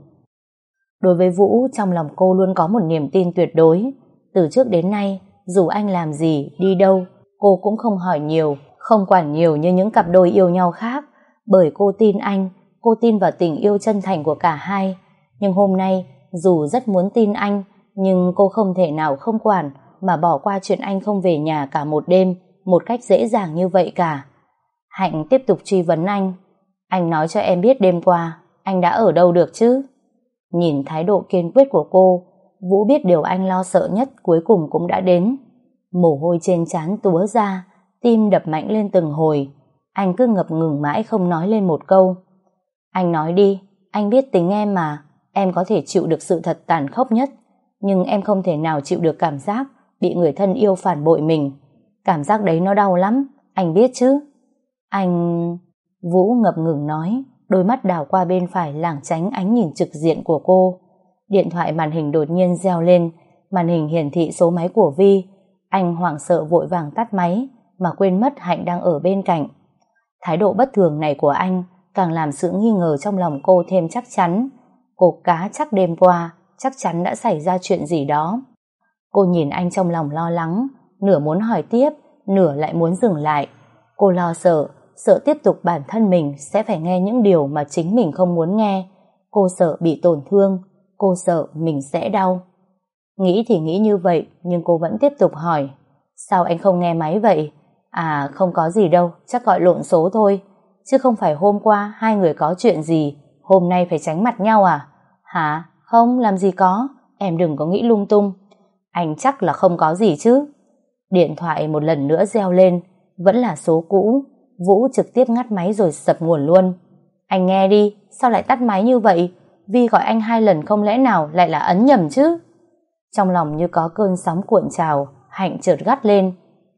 Đối với Vũ, trong lòng cô luôn có một niềm tin tuyệt đối. Từ trước đến nay, dù anh làm gì, đi đâu, cô cũng không hỏi nhiều, không quản nhiều như những cặp đôi yêu nhau khác. Bởi cô tin anh, cô tin vào tình yêu chân thành của cả hai. Nhưng hôm nay, dù rất muốn tin anh, nhưng cô không thể nào không quản mà bỏ qua chuyện anh không về nhà cả một đêm một cách dễ dàng như vậy cả. Hạnh tiếp tục truy vấn anh. Anh nói cho em biết đêm qua anh đã ở đâu được chứ? Nhìn thái độ kiên quyết của cô, Vũ biết điều anh lo sợ nhất cuối cùng cũng đã đến. Mồ hôi trên trán túa ra, tim đập mạnh lên từng hồi. Anh cứ ngập ngừng mãi không nói lên một câu. Anh nói đi, anh biết tính em mà. Em có thể chịu được sự thật tàn khốc nhất, nhưng em không thể nào chịu được cảm giác bị người thân yêu phản bội mình. Cảm giác đấy nó đau lắm, anh biết chứ? Anh... Vũ ngập ngừng nói, đôi mắt đảo qua bên phải lảng tránh ánh nhìn trực diện của cô. Điện thoại màn hình đột nhiên reo lên, màn hình hiển thị số máy của Vi. Anh hoảng sợ vội vàng tắt máy, mà quên mất Hạnh đang ở bên cạnh. Thái độ bất thường này của anh càng làm sự nghi ngờ trong lòng cô thêm chắc chắn. Cô cá chắc đêm qua chắc chắn đã xảy ra chuyện gì đó. Cô nhìn anh trong lòng lo lắng, nửa muốn hỏi tiếp, nửa lại muốn dừng lại. Cô lo sợ, sợ tiếp tục bản thân mình sẽ phải nghe những điều mà chính mình không muốn nghe. Cô sợ bị tổn thương, cô sợ mình sẽ đau. Nghĩ thì nghĩ như vậy, nhưng cô vẫn tiếp tục hỏi. Sao anh không nghe máy vậy? À không có gì đâu, chắc gọi lộn số thôi. Chứ không phải hôm qua hai người có chuyện gì, hôm nay phải tránh mặt nhau à? Hả? Không, làm gì có. Em đừng có nghĩ lung tung. Anh chắc là không có gì chứ. Điện thoại một lần nữa reo lên, vẫn là số cũ. Vũ trực tiếp ngắt máy rồi sập nguồn luôn. Anh nghe đi, sao lại tắt máy như vậy? Vi gọi anh hai lần không lẽ nào lại là ấn nhầm chứ? Trong lòng như có cơn sóng cuộn trào, Hạnh chợt gắt lên.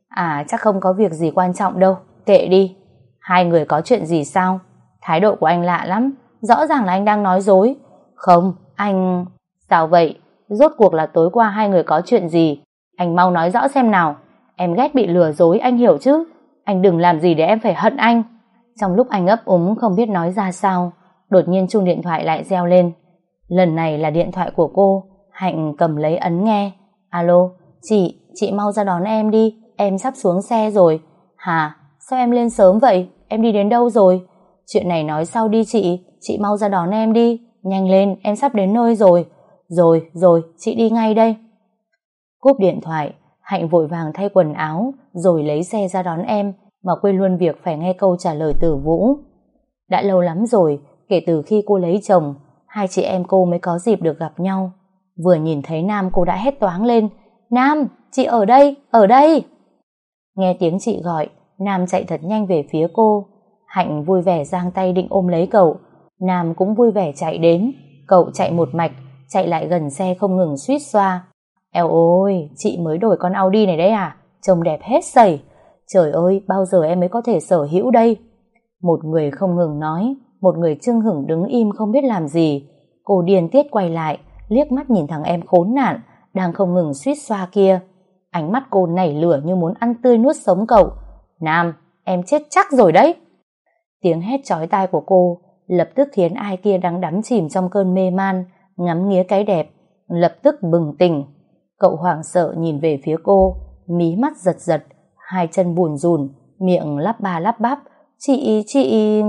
À chắc không có việc gì quan trọng đâu, kệ đi. Hai người có chuyện gì sao? Thái độ của anh lạ lắm, rõ ràng là anh đang nói dối. Không, anh... Sao vậy? Rốt cuộc là tối qua hai người có chuyện gì? Anh mau nói rõ xem nào. Em ghét bị lừa dối, anh hiểu chứ? Anh đừng làm gì để em phải hận anh. Trong lúc anh ấp úng không biết nói ra sao, đột nhiên chuông điện thoại lại reo lên. Lần này là điện thoại của cô. Hạnh cầm lấy ấn nghe. Alo, chị, chị mau ra đón em đi, em sắp xuống xe rồi. Hả? Sao em lên sớm vậy? Em đi đến đâu rồi? Chuyện này nói sau đi chị, chị mau ra đón em đi. Nhanh lên, em sắp đến nơi rồi. Rồi, rồi, chị đi ngay đây. Cúp điện thoại, Hạnh vội vàng thay quần áo rồi lấy xe ra đón em, mà quên luôn việc phải nghe câu trả lời từ Vũ. Đã lâu lắm rồi, kể từ khi cô lấy chồng, hai chị em cô mới có dịp được gặp nhau. Vừa nhìn thấy Nam cô đã hét toáng lên. Nam, chị ở đây, ở đây. Nghe tiếng chị gọi, Nam chạy thật nhanh về phía cô. Hạnh vui vẻ giang tay định ôm lấy cậu. Nam cũng vui vẻ chạy đến. Cậu chạy một mạch, chạy lại gần xe không ngừng suýt xoa. Eo ôi, chị mới đổi con Audi này đấy à? Trông đẹp hết sẩy. Trời ơi, bao giờ em mới có thể sở hữu đây? Một người không ngừng nói, một người chưng hửng đứng im không biết làm gì. Cô điên tiết quay lại, liếc mắt nhìn thằng em khốn nạn đang không ngừng suýt xoa kia. Ánh mắt cô nảy lửa như muốn ăn tươi nuốt sống cậu. Nam, em chết chắc rồi đấy. Tiếng hét chói tai của cô lập tức khiến ai kia đang đắm chìm trong cơn mê man, ngắm nghía cái đẹp, lập tức bừng tỉnh. Cậu hoảng sợ nhìn về phía cô, mí mắt giật giật, hai chân bùn rùn, miệng lắp ba lắp bắp. Chị, chị...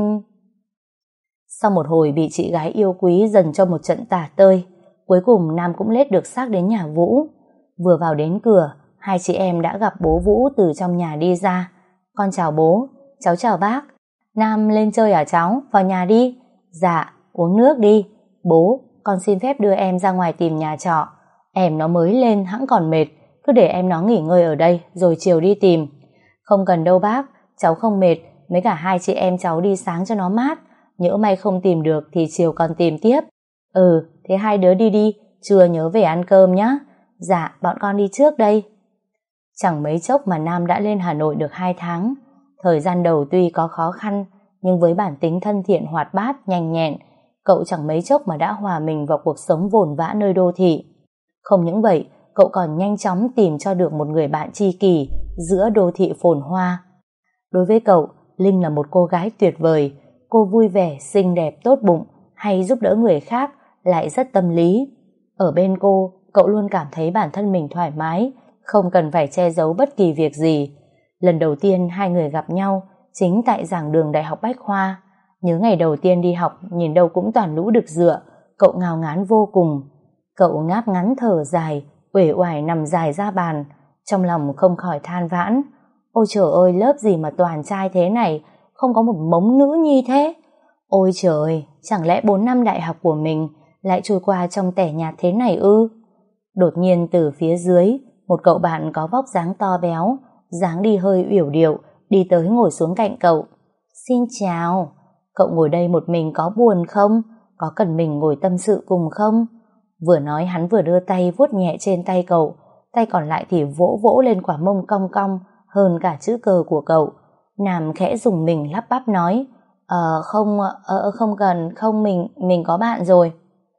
Sau một hồi bị chị gái yêu quý dần cho một trận tả tơi, cuối cùng Nam cũng lết được xác đến nhà Vũ. Vừa vào đến cửa, hai chị em đã gặp bố Vũ từ trong nhà đi ra. Con chào bố. Cháu chào bác. Nam lên chơi à cháu? Vào nhà đi. Dạ, uống nước đi. Bố, con xin phép đưa em ra ngoài tìm nhà trọ. Em nó mới lên hẵng còn mệt, cứ để em nó nghỉ ngơi ở đây rồi chiều đi tìm. Không cần đâu bác, cháu không mệt, mấy cả hai chị em cháu đi sáng cho nó mát. Nhỡ may không tìm được thì chiều còn tìm tiếp. Ừ, thế hai đứa đi đi, trưa nhớ về ăn cơm nhá. Dạ, bọn con đi trước đây. Chẳng mấy chốc mà Nam đã lên Hà Nội được hai tháng. Thời gian đầu tuy có khó khăn, nhưng với bản tính thân thiện hoạt bát, nhanh nhẹn, cậu chẳng mấy chốc mà đã hòa mình vào cuộc sống vồn vã nơi đô thị. Không những vậy, cậu còn nhanh chóng tìm cho được một người bạn tri kỷ giữa đô thị phồn hoa. Đối với cậu, Linh là một cô gái tuyệt vời. Cô vui vẻ, xinh đẹp, tốt bụng, hay giúp đỡ người khác, lại rất tâm lý. Ở bên cô, cậu luôn cảm thấy bản thân mình thoải mái, không cần phải che giấu bất kỳ việc gì. Lần đầu tiên hai người gặp nhau chính tại giảng đường Đại học Bách Khoa. Nhớ ngày đầu tiên đi học, nhìn đâu cũng toàn lũ đực dựa, cậu ngao ngán vô cùng. Cậu ngáp ngắn thở dài, uể oải nằm dài ra bàn, trong lòng không khỏi than vãn. Ôi trời ơi, lớp gì mà toàn trai thế này, không có một mống nữ nhi thế. Ôi trời, chẳng lẽ bốn năm đại học của mình lại trôi qua trong tẻ nhạt thế này ư? Đột nhiên từ phía dưới, một cậu bạn có vóc dáng to béo, dáng đi hơi yểu điệu, đi tới ngồi xuống cạnh cậu. Xin chào, cậu ngồi đây một mình có buồn không? Có cần mình ngồi tâm sự cùng không? Vừa nói hắn vừa đưa tay vuốt nhẹ trên tay cậu, tay còn lại thì vỗ vỗ lên quả mông cong cong hơn cả chữ cờ của cậu. Nam khẽ dùng mình lắp bắp nói, Ờ không, ờ không cần, không mình, mình có bạn rồi.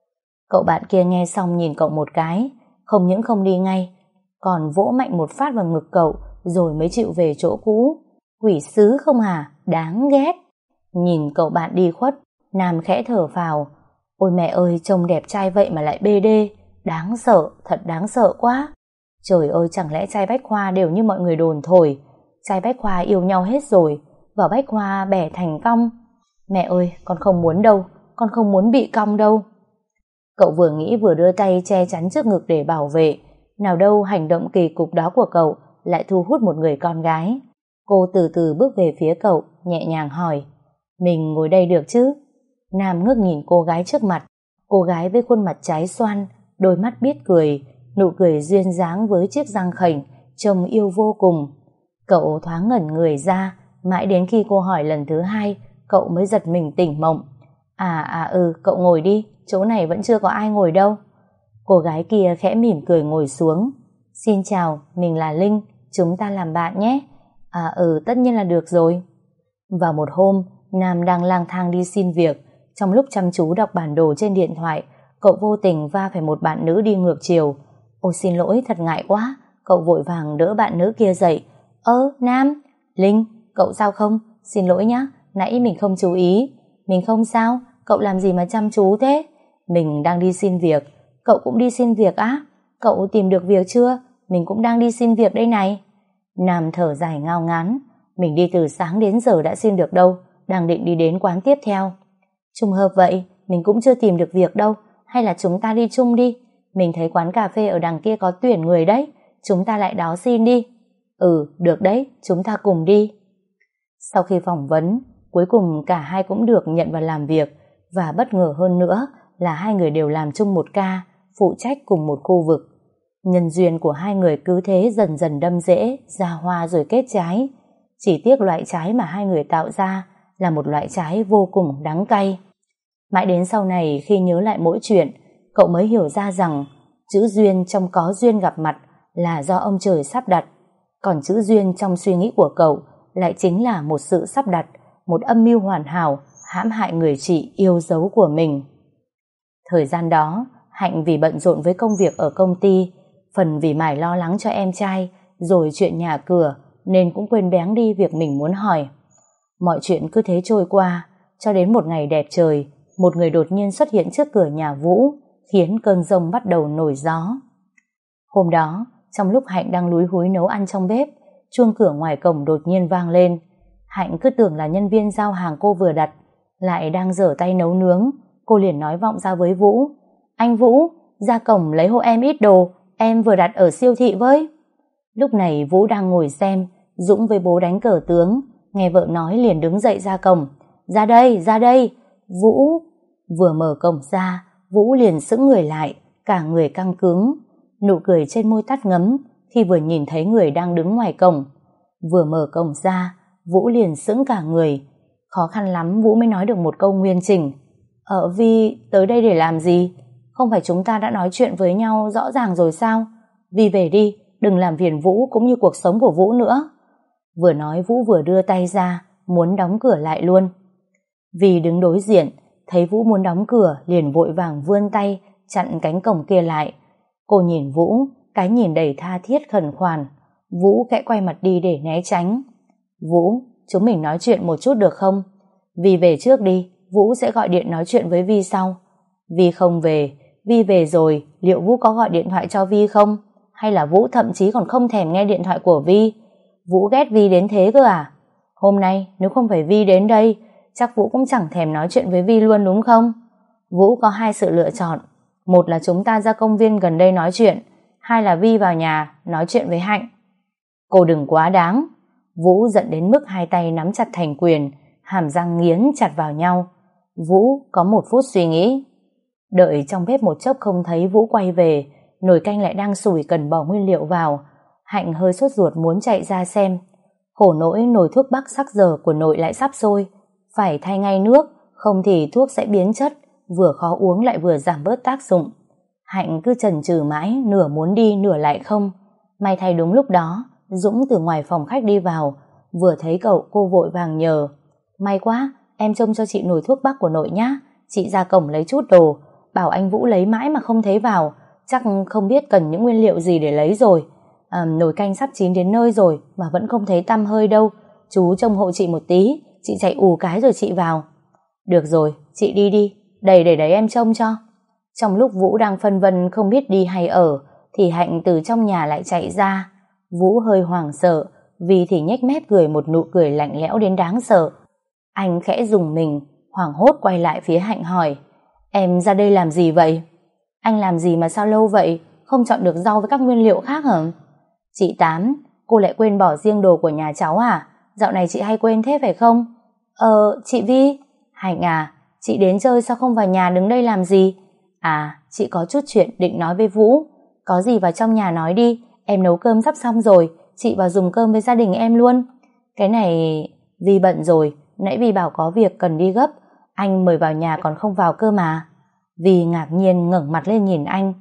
Cậu bạn kia nghe xong nhìn cậu một cái, không những không đi ngay, còn vỗ mạnh một phát vào ngực cậu, rồi mới chịu về chỗ cũ. Quỷ sứ không hả? Đáng ghét. Nhìn cậu bạn đi khuất, Nam khẽ thở phào. Ôi mẹ ơi, trông đẹp trai vậy mà lại bê đê. Đáng sợ, thật đáng sợ quá. Trời ơi, chẳng lẽ trai Bách Khoa đều như mọi người đồn thổi. Trai Bách Khoa yêu nhau hết rồi, vào Bách Khoa bẻ thành cong. Mẹ ơi, con không muốn đâu, con không muốn bị cong đâu. Cậu vừa nghĩ vừa đưa tay che chắn trước ngực để bảo vệ. Nào đâu hành động kỳ cục đó của cậu lại thu hút một người con gái. Cô từ từ bước về phía cậu, nhẹ nhàng hỏi, mình ngồi đây được chứ? Nam ngước nhìn cô gái trước mặt, cô gái với khuôn mặt trái xoan, đôi mắt biết cười, nụ cười duyên dáng với chiếc răng khểnh, trông yêu vô cùng. Cậu thoáng ngẩn người ra, mãi đến khi cô hỏi lần thứ hai, cậu mới giật mình tỉnh mộng. À à ừ, cậu ngồi đi, chỗ này vẫn chưa có ai ngồi đâu. Cô gái kia khẽ mỉm cười ngồi xuống. Xin chào, mình là Linh, chúng ta làm bạn nhé. À ừ, tất nhiên là được rồi. Vào một hôm, Nam đang lang thang đi xin việc, trong lúc chăm chú đọc bản đồ trên điện thoại, cậu vô tình va phải một bạn nữ đi ngược chiều. Ôi xin lỗi, thật ngại quá. Cậu vội vàng đỡ bạn nữ kia dậy. Ơ, Nam, Linh, cậu sao không? Xin lỗi nhá, nãy mình không chú ý. Mình không sao, cậu làm gì mà chăm chú thế? Mình đang đi xin việc. Cậu cũng đi xin việc á? Cậu tìm được việc chưa? Mình cũng đang đi xin việc đây này. Nam thở dài ngao ngán. Mình đi từ sáng đến giờ đã xin được đâu, đang định đi đến quán tiếp theo. Trùng hợp vậy, mình cũng chưa tìm được việc đâu. Hay là chúng ta đi chung đi? Mình thấy quán cà phê ở đằng kia có tuyển người đấy, chúng ta lại đó xin đi. Ừ, được đấy, chúng ta cùng đi. Sau khi phỏng vấn, cuối cùng cả hai cũng được nhận vào làm việc, và bất ngờ hơn nữa là hai người đều làm chung một ca, phụ trách cùng một khu vực. Nhân duyên của hai người cứ thế dần dần đâm rễ, ra hoa rồi kết trái. Chỉ tiếc loại trái mà hai người tạo ra là một loại trái vô cùng đắng cay. Mãi đến sau này khi nhớ lại mỗi chuyện, cậu mới hiểu ra rằng chữ duyên trong có duyên gặp mặt là do ông trời sắp đặt, còn chữ duyên trong suy nghĩ của cậu lại chính là một sự sắp đặt, một âm mưu hoàn hảo hãm hại người chị yêu dấu của mình. Thời gian đó, Hạnh vì bận rộn với công việc ở công ty, phần vì mải lo lắng cho em trai, rồi chuyện nhà cửa, nên cũng quên béng đi việc mình muốn hỏi. Mọi chuyện cứ thế trôi qua, cho đến một ngày đẹp trời, một người đột nhiên xuất hiện trước cửa nhà Vũ, khiến cơn giông bắt đầu nổi gió. Hôm đó, trong lúc Hạnh đang lúi húi nấu ăn trong bếp, chuông cửa ngoài cổng đột nhiên vang lên. Hạnh cứ tưởng là nhân viên giao hàng cô vừa đặt, lại đang giở tay nấu nướng. Cô liền nói vọng ra với Vũ, anh Vũ, ra cổng lấy hộ em ít đồ, em vừa đặt ở siêu thị với. Lúc này Vũ đang ngồi xem Dũng với bố đánh cờ tướng, nghe vợ nói liền đứng dậy ra cổng. Ra đây, ra đây. Vũ vừa mở cổng ra, Vũ liền sững người lại, cả người căng cứng, nụ cười trên môi tắt ngấm khi vừa nhìn thấy người đang đứng ngoài cổng. Vừa mở cổng ra, Vũ liền sững cả người, khó khăn lắm Vũ mới nói được một câu nguyên chỉnh. Ờ Vi, tới đây để làm gì? Không phải chúng ta đã nói chuyện với nhau rõ ràng rồi sao? Vi về đi, đừng làm phiền Vũ cũng như cuộc sống của Vũ nữa. Vừa nói Vũ vừa đưa tay ra, muốn đóng cửa lại luôn. Vi đứng đối diện, thấy Vũ muốn đóng cửa liền vội vàng vươn tay chặn cánh cổng kia lại. Cô nhìn Vũ, cái nhìn đầy tha thiết khẩn khoản. Vũ khẽ quay mặt đi để né tránh. Vũ, chúng mình nói chuyện một chút được không? Vi về trước đi, Vũ sẽ gọi điện nói chuyện với Vi sau. Vi không về, Vi về rồi, liệu Vũ có gọi điện thoại cho Vi không? Hay là Vũ thậm chí còn không thèm nghe điện thoại của Vi? Vũ ghét Vi đến thế cơ à? Hôm nay nếu không phải Vi đến đây, chắc Vũ cũng chẳng thèm nói chuyện với Vi luôn đúng không? Vũ có hai sự lựa chọn. Một là chúng ta ra công viên gần đây nói chuyện, hai là Vi vào nhà nói chuyện với Hạnh. Cô đừng quá đáng. Vũ giận đến mức hai tay nắm chặt thành quyền, hàm răng nghiến chặt vào nhau. Vũ có một phút suy nghĩ. Đợi trong bếp một chốc không thấy Vũ quay về, nồi canh lại đang sủi cần bỏ nguyên liệu vào. Hạnh hơi sốt ruột muốn chạy ra xem. Khổ nỗi nồi thuốc bắc sắc giờ của nội lại sắp sôi, phải thay ngay nước, không thì thuốc sẽ biến chất, vừa khó uống lại vừa giảm bớt tác dụng. Hạnh cứ chần chừ mãi, nửa muốn đi nửa lại không. May thay đúng lúc đó Dũng từ ngoài phòng khách đi vào, vừa thấy cậu cô vội vàng nhờ. May quá, em trông cho chị nồi thuốc bắc của nội nhá, chị ra cổng lấy chút đồ, bảo anh Vũ lấy mãi mà không thấy vào, chắc không biết cần những nguyên liệu gì để lấy rồi. À, nồi canh sắp chín đến nơi rồi mà vẫn không thấy tăm hơi đâu, chú trông hộ chị một tí, chị chạy ù cái rồi chị vào. Được rồi, chị đi đi, đầy để đấy em trông cho. Trong lúc Vũ đang phân vân không biết đi hay ở, thì Hạnh từ trong nhà lại chạy ra. Vũ hơi hoảng sợ, vì thì nhếch mép cười một nụ cười lạnh lẽo đến đáng sợ. Anh khẽ rùng mình, hoảng hốt quay lại phía Hạnh hỏi, em ra đây làm gì vậy? Anh làm gì mà sao lâu vậy, không chọn được rau với các nguyên liệu khác hả? Chị Tám, cô lại quên bỏ riêng đồ của nhà cháu à? Dạo này chị hay quên thế phải không? Ờ, chị Vi. Hạnh à, chị đến chơi sao không vào nhà đứng đây làm gì? À, chị có chút chuyện định nói với Vũ. Có gì vào trong nhà nói đi, em nấu cơm sắp xong rồi, chị vào dùng cơm với gia đình em luôn. Cái này... Vi bận rồi, nãy Vi bảo có việc cần đi gấp, anh mời vào nhà còn không vào cơ mà. Vi ngạc nhiên ngẩng mặt lên nhìn anh.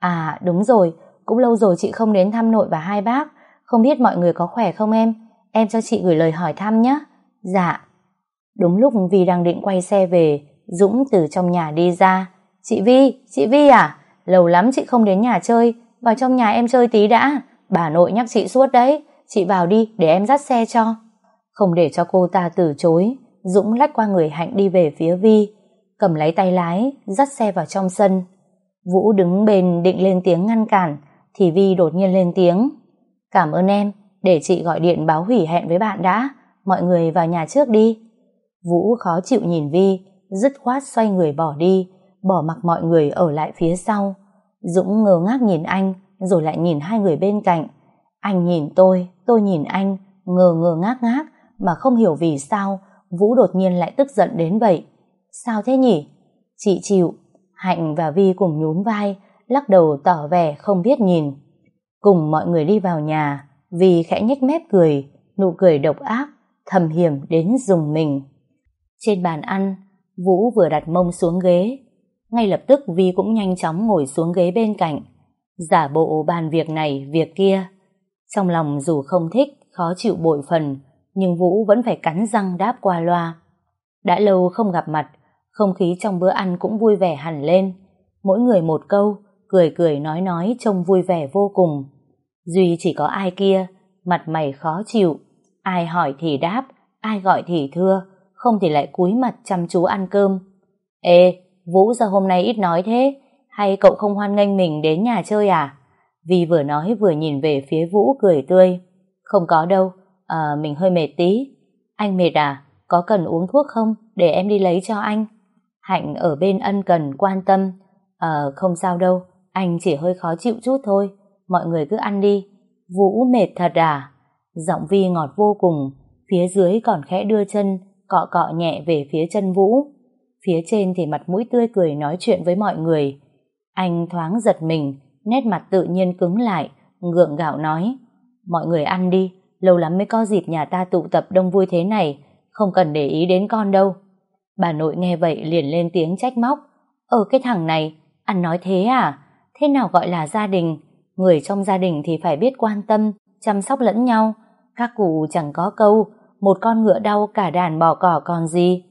À đúng rồi, cũng lâu rồi chị không đến thăm nội và hai bác, không biết mọi người có khỏe không em? Em cho chị gửi lời hỏi thăm nhé. Dạ. Đúng lúc Vi đang định quay xe về, Dũng từ trong nhà đi ra. Chị Vi, chị Vi à? Lâu lắm chị không đến nhà chơi, vào trong nhà em chơi tí đã. Bà nội nhắc chị suốt đấy, chị vào đi để em dắt xe cho. Không để cho cô ta từ chối, Dũng lách qua người Hạnh đi về phía Vi, cầm lấy tay lái, dắt xe vào trong sân. Vũ đứng bên định lên tiếng ngăn cản, thì Vi đột nhiên lên tiếng. Cảm ơn em, để chị gọi điện báo hủy hẹn với bạn đã, mọi người vào nhà trước đi. Vũ khó chịu nhìn Vi, dứt khoát xoay người bỏ đi, bỏ mặc mọi người ở lại phía sau. Dũng ngơ ngác nhìn anh, rồi lại nhìn hai người bên cạnh. Anh nhìn tôi, tôi nhìn anh, ngơ ngơ ngác ngác, mà không hiểu vì sao Vũ đột nhiên lại tức giận đến vậy. Sao thế nhỉ? Chị chịu. Hạnh và Vi cùng nhún vai, lắc đầu tỏ vẻ không biết nhìn. Cùng mọi người đi vào nhà, Vi khẽ nhếch mép cười, nụ cười độc ác, thầm hiểm đến rùng mình. Trên bàn ăn, Vũ vừa đặt mông xuống ghế, ngay lập tức Vi cũng nhanh chóng ngồi xuống ghế bên cạnh, giả bộ bàn việc này việc kia. Trong lòng dù không thích, khó chịu bội phần, nhưng Vũ vẫn phải cắn răng đáp qua loa. Đã lâu không gặp mặt, không khí trong bữa ăn cũng vui vẻ hẳn lên. Mỗi người một câu, cười cười nói nói trông vui vẻ vô cùng. Duy chỉ có ai kia, mặt mày khó chịu, ai hỏi thì đáp, ai gọi thì thưa, không thì lại cúi mặt chăm chú ăn cơm. Ê, Vũ sao hôm nay ít nói thế? Hay cậu không hoan nghênh mình đến nhà chơi à? Vi vừa nói vừa nhìn về phía Vũ cười tươi. Không có đâu, à, mình hơi mệt tí. Anh mệt à? Có cần uống thuốc không? Để em đi lấy cho anh. Hạnh ở bên ân cần quan tâm. Ờ, không sao đâu, anh chỉ hơi khó chịu chút thôi. Mọi người cứ ăn đi. Vũ mệt thật à? Giọng Vi ngọt vô cùng, phía dưới còn khẽ đưa chân, cọ cọ nhẹ về phía chân Vũ. Phía trên thì mặt mũi tươi cười nói chuyện với mọi người. Anh thoáng giật mình, nét mặt tự nhiên cứng lại, gượng gạo nói. Mọi người ăn đi, lâu lắm mới có dịp nhà ta tụ tập đông vui thế này, không cần để ý đến con đâu. Bà nội nghe vậy liền lên tiếng trách móc. Ờ cái thằng này, ăn nói thế à? Thế nào gọi là gia đình? Người trong gia đình thì phải biết quan tâm, chăm sóc lẫn nhau. Các cụ chẳng có câu, một con ngựa đau cả đàn bò cỏ còn gì.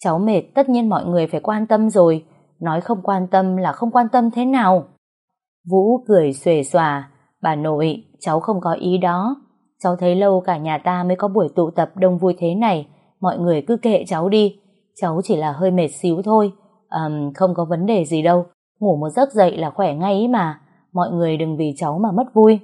Cháu mệt tất nhiên mọi người phải quan tâm rồi, nói không quan tâm là không quan tâm thế nào? Vũ cười xuề xòa, bà nội, cháu không có ý đó. Cháu thấy lâu cả nhà ta mới có buổi tụ tập đông vui thế này, mọi người cứ kệ cháu đi. Cháu chỉ là hơi mệt xíu thôi, à, không có vấn đề gì đâu, ngủ một giấc dậy là khỏe ngay ý mà, mọi người đừng vì cháu mà mất vui.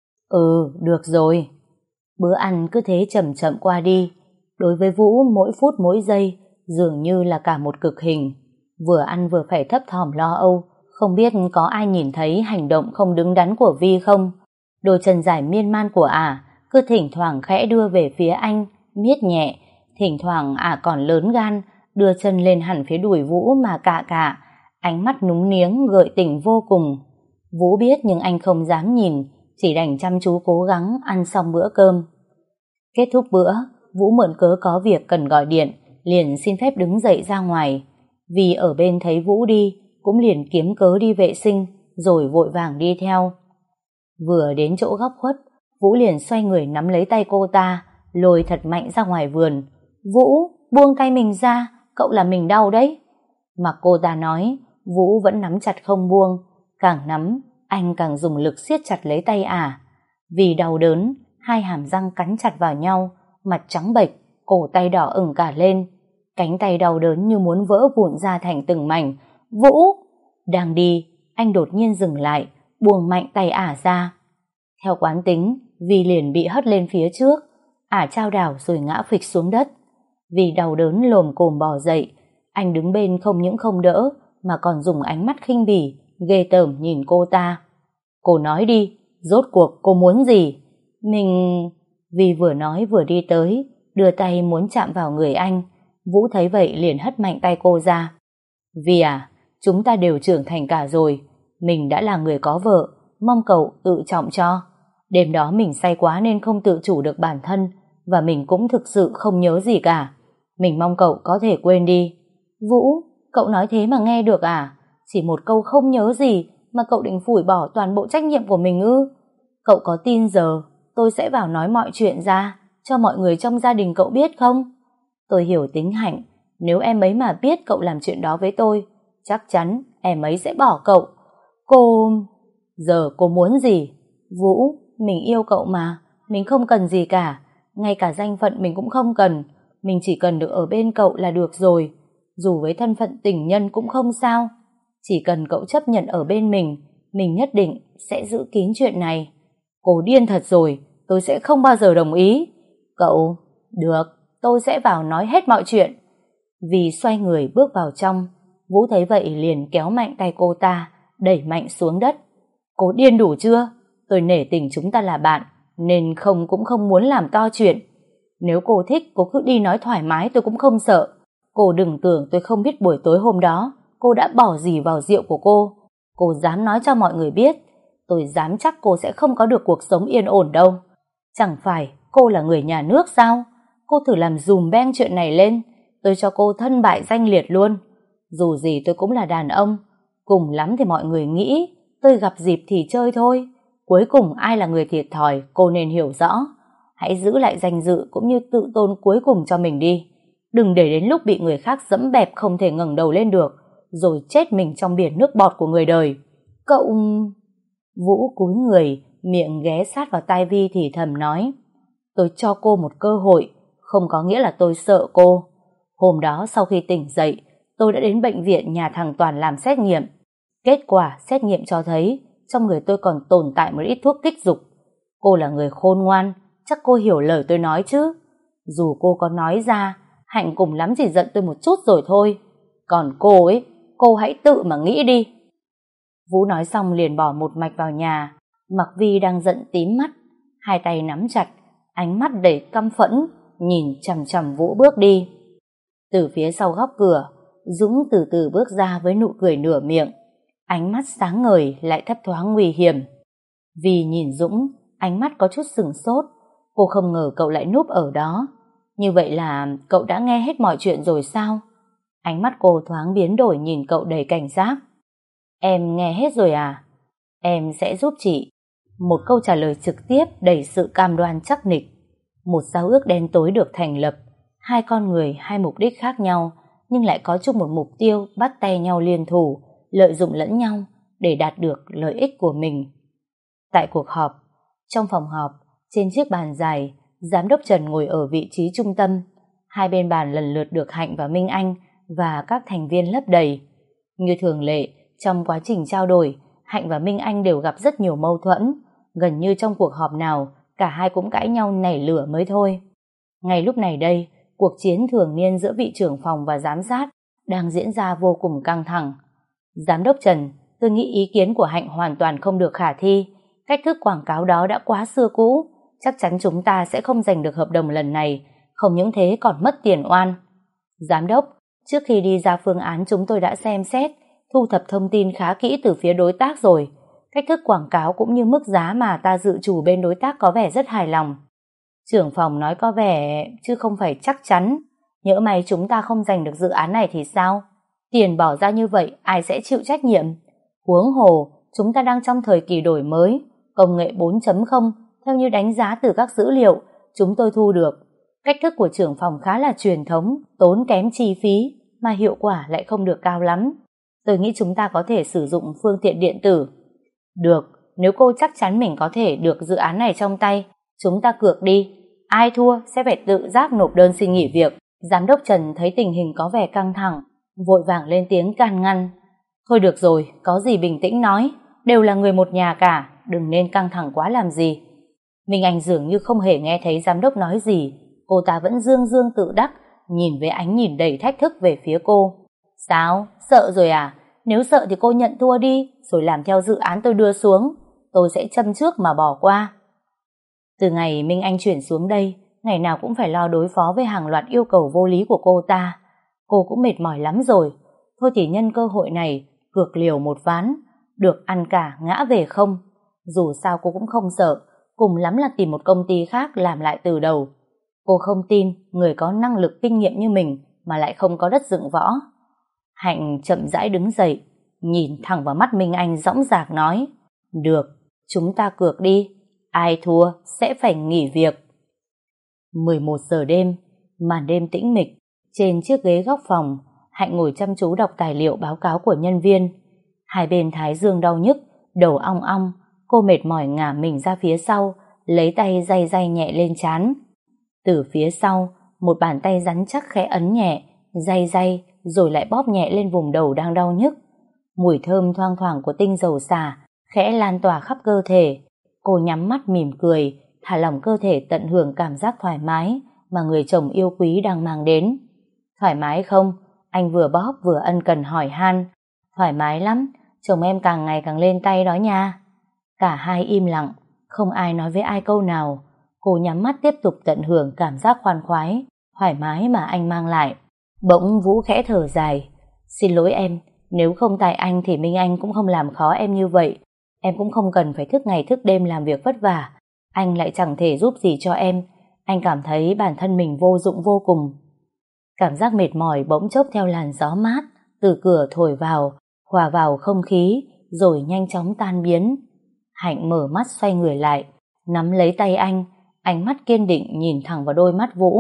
Ừ, được rồi. Bữa ăn cứ thế chậm chậm qua đi. Đối với Vũ, mỗi phút mỗi giây dường như là cả một cực hình. Vừa ăn vừa phải thấp thỏm lo âu, không biết có ai nhìn thấy hành động không đứng đắn của Vi không. Đôi chân dài miên man của ả cứ thỉnh thoảng khẽ đưa về phía anh, miết nhẹ. Thỉnh thoảng ả còn lớn gan đưa chân lên hẳn phía đùi Vũ mà cạ cạ, ánh mắt núng niếng gợi tình vô cùng. Vũ biết nhưng anh không dám nhìn, chỉ đành chăm chú cố gắng ăn xong bữa cơm. Kết thúc bữa, Vũ mượn cớ có việc cần gọi điện, liền xin phép đứng dậy ra ngoài. Vì ở bên thấy Vũ đi, cũng liền kiếm cớ đi vệ sinh, rồi vội vàng đi theo. Vừa đến chỗ góc khuất, Vũ liền xoay người nắm lấy tay cô ta, lôi thật mạnh ra ngoài vườn. Vũ, buông tay mình ra, cậu làm mình đau đấy. Mặc cô ta nói, Vũ vẫn nắm chặt không buông, càng nắm, anh càng dùng lực siết chặt lấy tay ả. Vì đau đớn, hai hàm răng cắn chặt vào nhau, mặt trắng bệch, cổ tay đỏ ửng cả lên. Cánh tay đau đớn như muốn vỡ vụn ra thành từng mảnh. Vũ! Đang đi, anh đột nhiên dừng lại, buông mạnh tay ả ra. Theo quán tính, Vi liền bị hất lên phía trước, ả chao đảo rồi ngã phịch xuống đất. Vì đau đớn lồm cồm bò dậy, anh đứng bên không những không đỡ, mà còn dùng ánh mắt khinh bỉ, ghê tởm nhìn cô ta. Cô nói đi, rốt cuộc cô muốn gì? Mình... Vi vừa nói vừa đi tới, đưa tay muốn chạm vào người anh. Vũ thấy vậy liền hất mạnh tay cô ra. Vi à, chúng ta đều trưởng thành cả rồi, mình đã là người có vợ, mong cậu tự trọng cho. Đêm đó mình say quá nên không tự chủ được bản thân, và mình cũng thực sự không nhớ gì cả. Mình mong cậu có thể quên đi. Vũ, cậu nói thế mà nghe được à? Chỉ một câu không nhớ gì mà cậu định phủi bỏ toàn bộ trách nhiệm của mình ư? Cậu có tin giờ tôi sẽ vào nói mọi chuyện ra cho mọi người trong gia đình cậu biết không? Tôi hiểu tính Hạnh, nếu em ấy mà biết cậu làm chuyện đó với tôi, chắc chắn em ấy sẽ bỏ cậu. Cô... Giờ cô muốn gì? Vũ, mình yêu cậu mà, mình không cần gì cả, ngay cả danh phận mình cũng không cần, mình chỉ cần được ở bên cậu là được rồi, dù với thân phận tình nhân cũng không sao. Chỉ cần cậu chấp nhận ở bên mình, mình nhất định sẽ giữ kín chuyện này. Cô điên thật rồi, tôi sẽ không bao giờ đồng ý. Cậu, được, tôi sẽ vào nói hết mọi chuyện. Vì xoay người bước vào trong, Vũ thấy vậy liền kéo mạnh tay cô ta, đẩy mạnh xuống đất. Cô điên đủ chưa? Tôi nể tình chúng ta là bạn, nên không cũng không muốn làm to chuyện. Nếu cô thích, cô cứ đi nói thoải mái, tôi cũng không sợ. Cô đừng tưởng tôi không biết buổi tối hôm đó cô đã bỏ gì vào rượu của cô. Cô dám nói cho mọi người biết, tôi dám chắc cô sẽ không có được cuộc sống yên ổn đâu. Chẳng phải cô là người nhà nước sao? Cô thử làm dùm beng chuyện này lên, tôi cho cô thân bại danh liệt luôn. Dù gì tôi cũng là đàn ông, cùng lắm thì mọi người nghĩ tôi gặp dịp thì chơi thôi. Cuối cùng ai là người thiệt thòi cô nên hiểu rõ. Hãy giữ lại danh dự cũng như tự tôn cuối cùng cho mình đi. Đừng để đến lúc bị người khác dẫm bẹp không thể ngẩng đầu lên được, rồi chết mình trong biển nước bọt của người đời. Cậu... Vũ cúi người, miệng ghé sát vào tai Vi thì thầm nói. Tôi cho cô một cơ hội, không có nghĩa là tôi sợ cô. Hôm đó sau khi tỉnh dậy, tôi đã đến bệnh viện nhà thằng Toàn làm xét nghiệm. Kết quả xét nghiệm cho thấy trong người tôi còn tồn tại một ít thuốc kích dục. Cô là người khôn ngoan, chắc cô hiểu lời tôi nói chứ. Dù cô có nói ra, Hạnh cùng lắm chỉ giận tôi một chút rồi thôi. Còn cô ấy, cô hãy tự mà nghĩ đi. Vũ nói xong liền bỏ một mạch vào nhà. Mặc Vi đang giận tím mắt, hai tay nắm chặt, ánh mắt đầy căm phẫn, nhìn chằm chằm Vũ bước đi. Từ phía sau góc cửa, Dũng từ từ bước ra với nụ cười nửa miệng, ánh mắt sáng ngời lại thấp thoáng nguy hiểm. Vi nhìn Dũng, ánh mắt có chút sừng sốt, cô không ngờ cậu lại núp ở đó. Như vậy là cậu đã nghe hết mọi chuyện rồi sao? Ánh mắt cô thoáng biến đổi nhìn cậu đầy cảnh giác. Em nghe hết rồi à? Em sẽ giúp chị. Một câu trả lời trực tiếp đầy sự cam đoan chắc nịch. Một giao ước đen tối được thành lập. Hai con người, hai mục đích khác nhau nhưng lại có chung một mục tiêu bắt tay nhau liên thủ, lợi dụng lẫn nhau để đạt được lợi ích của mình. Tại cuộc họp, trong phòng họp, trên chiếc bàn dài, Giám đốc Trần ngồi ở vị trí trung tâm. Hai bên bàn lần lượt được Hạnh và Minh Anh và các thành viên lấp đầy. Như thường lệ, trong quá trình trao đổi, Hạnh và Minh Anh đều gặp rất nhiều mâu thuẫn. Gần như trong cuộc họp nào, cả hai cũng cãi nhau nảy lửa mới thôi. Ngay lúc này đây, cuộc chiến thường niên giữa vị trưởng phòng và giám sát đang diễn ra vô cùng căng thẳng. Giám đốc Trần, tôi nghĩ ý kiến của Hạnh hoàn toàn không được khả thi. Cách thức quảng cáo đó đã quá xưa cũ. Chắc chắn chúng ta sẽ không giành được hợp đồng lần này. Không những thế còn mất tiền oan. Giám đốc, trước khi đi ra phương án chúng tôi đã xem xét, thu thập thông tin khá kỹ từ phía đối tác rồi. Cách thức quảng cáo cũng như mức giá mà ta dự trù bên đối tác có vẻ rất hài lòng. Trưởng phòng nói có vẻ chứ không phải chắc chắn. Nhỡ may chúng ta không giành được dự án này thì sao? Tiền bỏ ra như vậy ai sẽ chịu trách nhiệm? Huống hồ, chúng ta đang trong thời kỳ đổi mới, công nghệ bốn chấm không, theo như đánh giá từ các dữ liệu chúng tôi thu được. Cách thức của trưởng phòng khá là truyền thống, tốn kém chi phí, mà hiệu quả lại không được cao lắm. Tôi nghĩ chúng ta có thể sử dụng phương tiện điện tử. Được, nếu cô chắc chắn mình có thể được dự án này trong tay, chúng ta cược đi. Ai thua sẽ phải tự giác nộp đơn xin nghỉ việc. Giám đốc Trần thấy tình hình có vẻ căng thẳng, vội vàng lên tiếng can ngăn. Thôi được rồi, có gì bình tĩnh nói, đều là người một nhà cả, đừng nên căng thẳng quá làm gì. Minh Anh dường như không hề nghe thấy giám đốc nói gì, cô ta vẫn dương dương tự đắc, nhìn với ánh nhìn đầy thách thức về phía cô. Sao? Sợ rồi à? Nếu sợ thì cô nhận thua đi, rồi làm theo dự án tôi đưa xuống. Tôi sẽ châm trước mà bỏ qua. Từ ngày Minh Anh chuyển xuống đây, ngày nào cũng phải lo đối phó với hàng loạt yêu cầu vô lý của cô ta. Cô cũng mệt mỏi lắm rồi. Thôi thì nhân cơ hội này, cược liều một ván, được ăn cả ngã về không. Dù sao cô cũng không sợ, cùng lắm là tìm một công ty khác làm lại từ đầu. Cô không tin người có năng lực kinh nghiệm như mình mà lại không có đất dựng võ. Hạnh chậm rãi đứng dậy, nhìn thẳng vào mắt Minh Anh dõng dạc nói, được, chúng ta cược đi, ai thua sẽ phải nghỉ việc. mười một giờ đêm, màn đêm tĩnh mịch, trên chiếc ghế góc phòng, Hạnh ngồi chăm chú đọc tài liệu báo cáo của nhân viên. Hai bên thái dương đau nhức, đầu ong ong, cô mệt mỏi ngả mình ra phía sau, lấy tay day day nhẹ lên trán. Từ phía sau, một bàn tay rắn chắc khẽ ấn nhẹ, day day rồi lại bóp nhẹ lên vùng đầu đang đau nhức. Mùi thơm thoang thoảng của tinh dầu xả khẽ lan tỏa khắp cơ thể. Cô nhắm mắt mỉm cười, thả lỏng cơ thể tận hưởng cảm giác thoải mái mà người chồng yêu quý đang mang đến. Thoải mái không? Anh vừa bóp vừa ân cần hỏi han. Thoải mái lắm, chồng em càng ngày càng lên tay đó nha. Cả hai im lặng, không ai nói với ai câu nào. Cô nhắm mắt tiếp tục tận hưởng cảm giác khoan khoái, thoải mái mà anh mang lại. Bỗng Vũ khẽ thở dài. Xin lỗi em, nếu không tại anh thì Minh Anh cũng không làm khó em như vậy. Em cũng không cần phải thức ngày thức đêm làm việc vất vả. Anh lại chẳng thể giúp gì cho em. Anh cảm thấy bản thân mình vô dụng vô cùng. Cảm giác mệt mỏi bỗng chốc theo làn gió mát từ cửa thổi vào, hòa vào không khí, rồi nhanh chóng tan biến. Hạnh mở mắt xoay người lại, nắm lấy tay anh, ánh mắt kiên định nhìn thẳng vào đôi mắt Vũ.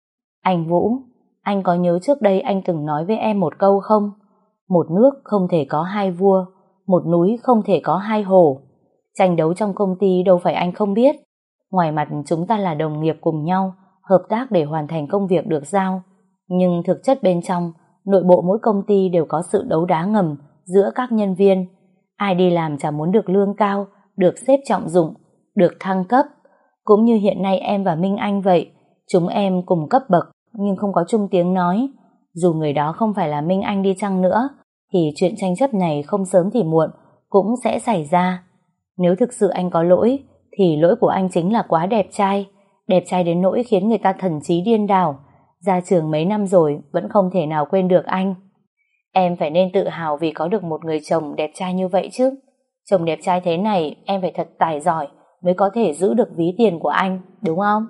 Anh Vũ, anh có nhớ trước đây anh từng nói với em một câu không? Một nước không thể có hai vua, một núi không thể có hai hổ. Tranh đấu trong công ty đâu phải anh không biết. Ngoài mặt chúng ta là đồng nghiệp cùng nhau, hợp tác để hoàn thành công việc được giao. Nhưng thực chất bên trong, nội bộ mỗi công ty đều có sự đấu đá ngầm giữa các nhân viên. Ai đi làm chả muốn được lương cao, được sếp trọng dụng, được thăng cấp. Cũng như hiện nay em và Minh Anh vậy, chúng em cùng cấp bậc nhưng không có chung tiếng nói. Dù người đó không phải là Minh Anh đi chăng nữa, thì chuyện tranh chấp này không sớm thì muộn cũng sẽ xảy ra. Nếu thực sự anh có lỗi, thì lỗi của anh chính là quá đẹp trai. Đẹp trai đến nỗi khiến người ta thần trí điên đảo. Ra trường mấy năm rồi vẫn không thể nào quên được anh. Em phải nên tự hào vì có được một người chồng đẹp trai như vậy chứ. Chồng đẹp trai thế này em phải thật tài giỏi mới có thể giữ được ví tiền của anh, đúng không?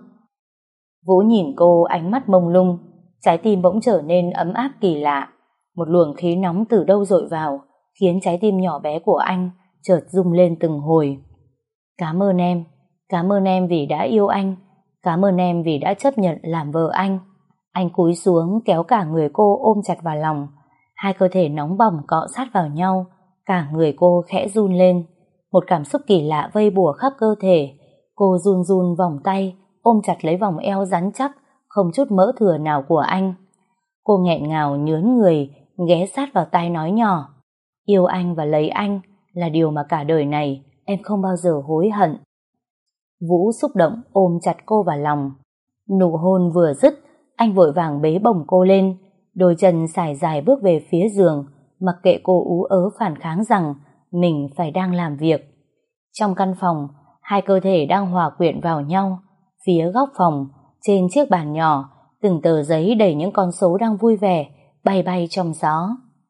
Vũ nhìn cô ánh mắt mông lung, trái tim bỗng trở nên ấm áp kỳ lạ. Một luồng khí nóng từ đâu dội vào, khiến trái tim nhỏ bé của anh chợt rung lên từng hồi. Cảm ơn em, cảm ơn em vì đã yêu anh, cảm ơn em vì đã chấp nhận làm vợ anh. Anh cúi xuống kéo cả người cô ôm chặt vào lòng. Hai cơ thể nóng bỏng cọ sát vào nhau, cả người cô khẽ run lên. Một cảm xúc kỳ lạ vây bùa khắp cơ thể. Cô run run vòng tay, ôm chặt lấy vòng eo rắn chắc, không chút mỡ thừa nào của anh. Cô nghẹn ngào nhớn người, ghé sát vào tai nói nhỏ: yêu anh và lấy anh là điều mà cả đời này em không bao giờ hối hận. Vũ xúc động ôm chặt cô vào lòng. Nụ hôn vừa dứt, anh vội vàng bế bổng cô lên, đôi chân sải dài bước về phía giường, mặc kệ cô ú ớ phản kháng rằng mình phải đang làm việc. Trong căn phòng, hai cơ thể đang hòa quyện vào nhau. Phía góc phòng, trên chiếc bàn nhỏ, từng tờ giấy đầy những con số đang vui vẻ bay bay trong gió.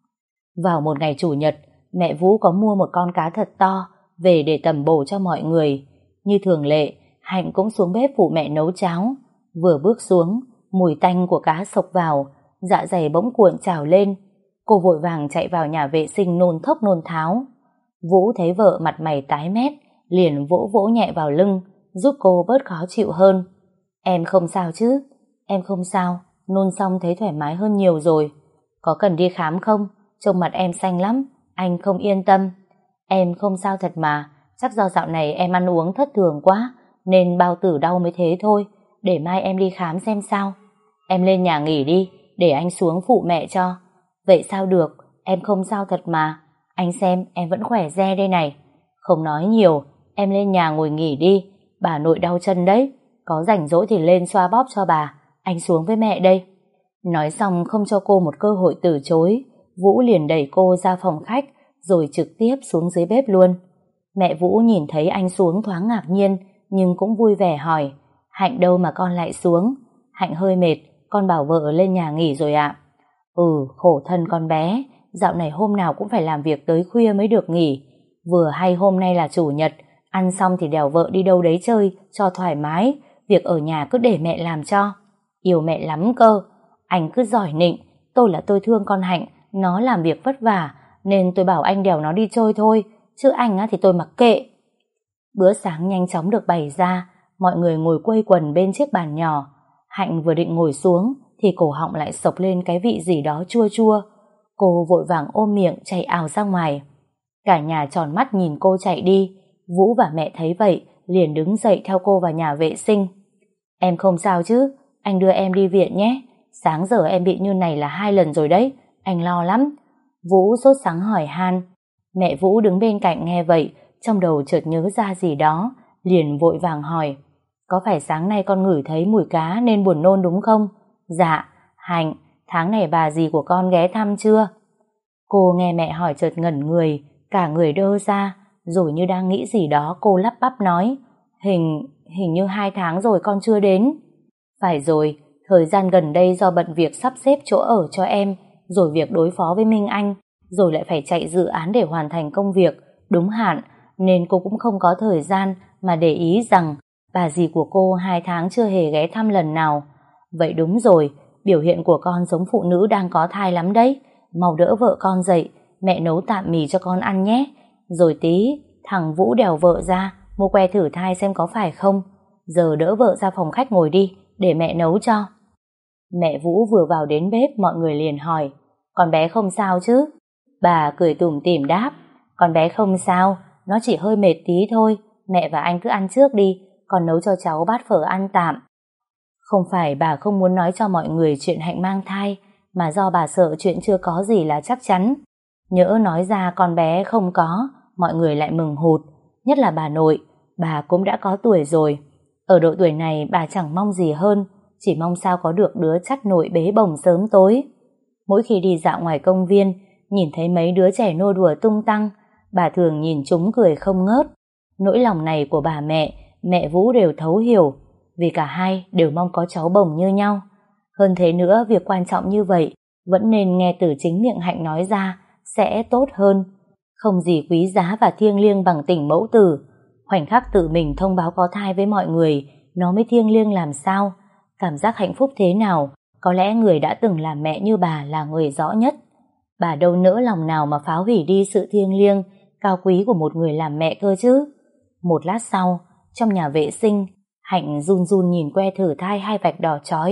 Vào một ngày chủ nhật, mẹ Vũ có mua một con cá thật to về để tẩm bổ cho mọi người. Như thường lệ, Hạnh cũng xuống bếp phụ mẹ nấu cháo. Vừa bước xuống, mùi tanh của cá xộc vào, dạ dày bỗng cuộn trào lên. Cô vội vàng chạy vào nhà vệ sinh nôn thốc nôn tháo. Vũ thấy vợ mặt mày tái mét, liền vỗ vỗ nhẹ vào lưng, giúp cô bớt khó chịu hơn. Em không sao chứ? Em không sao, nôn xong thấy thoải mái hơn nhiều rồi. Có cần đi khám không? Trông mặt em xanh lắm, anh không yên tâm. Em không sao thật mà, chắc do dạo này em ăn uống thất thường quá, nên bao tử đau mới thế thôi. Để mai em đi khám xem sao. Em lên nhà nghỉ đi, để anh xuống phụ mẹ cho. Vậy sao được, em không sao thật mà. Anh xem em vẫn khỏe re đây này. Không nói nhiều, em lên nhà ngồi nghỉ đi. Bà nội đau chân đấy, có rảnh rỗi thì lên xoa bóp cho bà. Anh xuống với mẹ đây. Nói xong không cho cô một cơ hội từ chối, Vũ liền đẩy cô ra phòng khách, rồi trực tiếp xuống dưới bếp luôn. Mẹ Vũ nhìn thấy anh xuống thoáng ngạc nhiên, nhưng cũng vui vẻ hỏi: Hạnh đâu mà con lại xuống? Hạnh hơi mệt, con bảo vợ lên nhà nghỉ rồi ạ. Ừ, khổ thân con bé, dạo này hôm nào cũng phải làm việc tới khuya mới được nghỉ. Vừa hay hôm nay là chủ nhật, ăn xong thì đèo vợ đi đâu đấy chơi cho thoải mái, việc ở nhà cứ để mẹ làm cho. Yêu mẹ lắm cơ. Anh cứ giỏi nịnh, tôi là tôi thương con Hạnh, nó làm việc vất vả, nên tôi bảo anh đèo nó đi chơi thôi, chứ anh á thì tôi mặc kệ. Bữa sáng nhanh chóng được bày ra, mọi người ngồi quây quần bên chiếc bàn nhỏ. Hạnh vừa định ngồi xuống thì cổ họng lại sộc lên cái vị gì đó chua chua. Cô vội vàng ôm miệng chạy ào ra ngoài. Cả nhà tròn mắt nhìn cô chạy đi. Vũ và mẹ thấy vậy liền đứng dậy theo cô vào nhà vệ sinh. Em không sao chứ? Anh đưa em đi viện nhé. Sáng giờ em bị như này là hai lần rồi đấy, anh lo lắm. Vũ sốt sắng hỏi han. Mẹ Vũ đứng bên cạnh nghe vậy, trong đầu chợt nhớ ra gì đó, liền vội vàng hỏi: có phải sáng nay con ngửi thấy mùi cá nên buồn nôn đúng không? Dạ. Hạnh, tháng này bà dì của con ghé thăm chưa? Cô nghe mẹ hỏi chợt ngẩn người, cả người đơ ra, rồi như đang nghĩ gì đó cô lắp bắp nói: Hình, hình như hai tháng rồi con chưa đến. Phải rồi, thời gian gần đây do bận việc sắp xếp chỗ ở cho em, rồi việc đối phó với Minh Anh, rồi lại phải chạy dự án để hoàn thành công việc đúng hạn, nên cô cũng không có thời gian mà để ý rằng bà dì của cô hai tháng chưa hề ghé thăm lần nào. Vậy đúng rồi, biểu hiện của con giống phụ nữ đang có thai lắm đấy. Mau đỡ vợ con dậy, mẹ nấu tạm mì cho con ăn nhé. Rồi tí, thằng Vũ đèo vợ ra, mua que thử thai xem có phải không. Giờ đỡ vợ ra phòng khách ngồi đi, để mẹ nấu cho. Mẹ Vũ vừa vào đến bếp, mọi người liền hỏi: con bé không sao chứ? Bà cười tủm tỉm đáp: con bé không sao, nó chỉ hơi mệt tí thôi. Mẹ và anh cứ ăn trước đi, còn nấu cho cháu bát phở ăn tạm. Không phải bà không muốn nói cho mọi người chuyện Hạnh mang thai, mà do bà sợ chuyện chưa có gì là chắc chắn. Nhỡ nói ra con bé không có, mọi người lại mừng hụt. Nhất là bà nội, bà cũng đã có tuổi rồi. Ở độ tuổi này bà chẳng mong gì hơn, chỉ mong sao có được đứa chắt nội bế bồng sớm tối. Mỗi khi đi dạo ngoài công viên, nhìn thấy mấy đứa trẻ nô đùa tung tăng, bà thường nhìn chúng cười không ngớt. Nỗi lòng này của bà mẹ, mẹ Vũ đều thấu hiểu, vì cả hai đều mong có cháu bồng như nhau. Hơn thế nữa, việc quan trọng như vậy vẫn nên nghe từ chính miệng Hạnh nói ra sẽ tốt hơn. Không gì quý giá và thiêng liêng bằng tình mẫu tử. Khoảnh khắc tự mình thông báo có thai với mọi người, nó mới thiêng liêng làm sao. Cảm giác hạnh phúc thế nào, có lẽ người đã từng làm mẹ như bà là người rõ nhất. Bà đâu nỡ lòng nào mà phá hủy đi sự thiêng liêng, cao quý của một người làm mẹ cơ chứ. Một lát sau, trong nhà vệ sinh, Hạnh run run nhìn que thử thai hai vạch đỏ chói.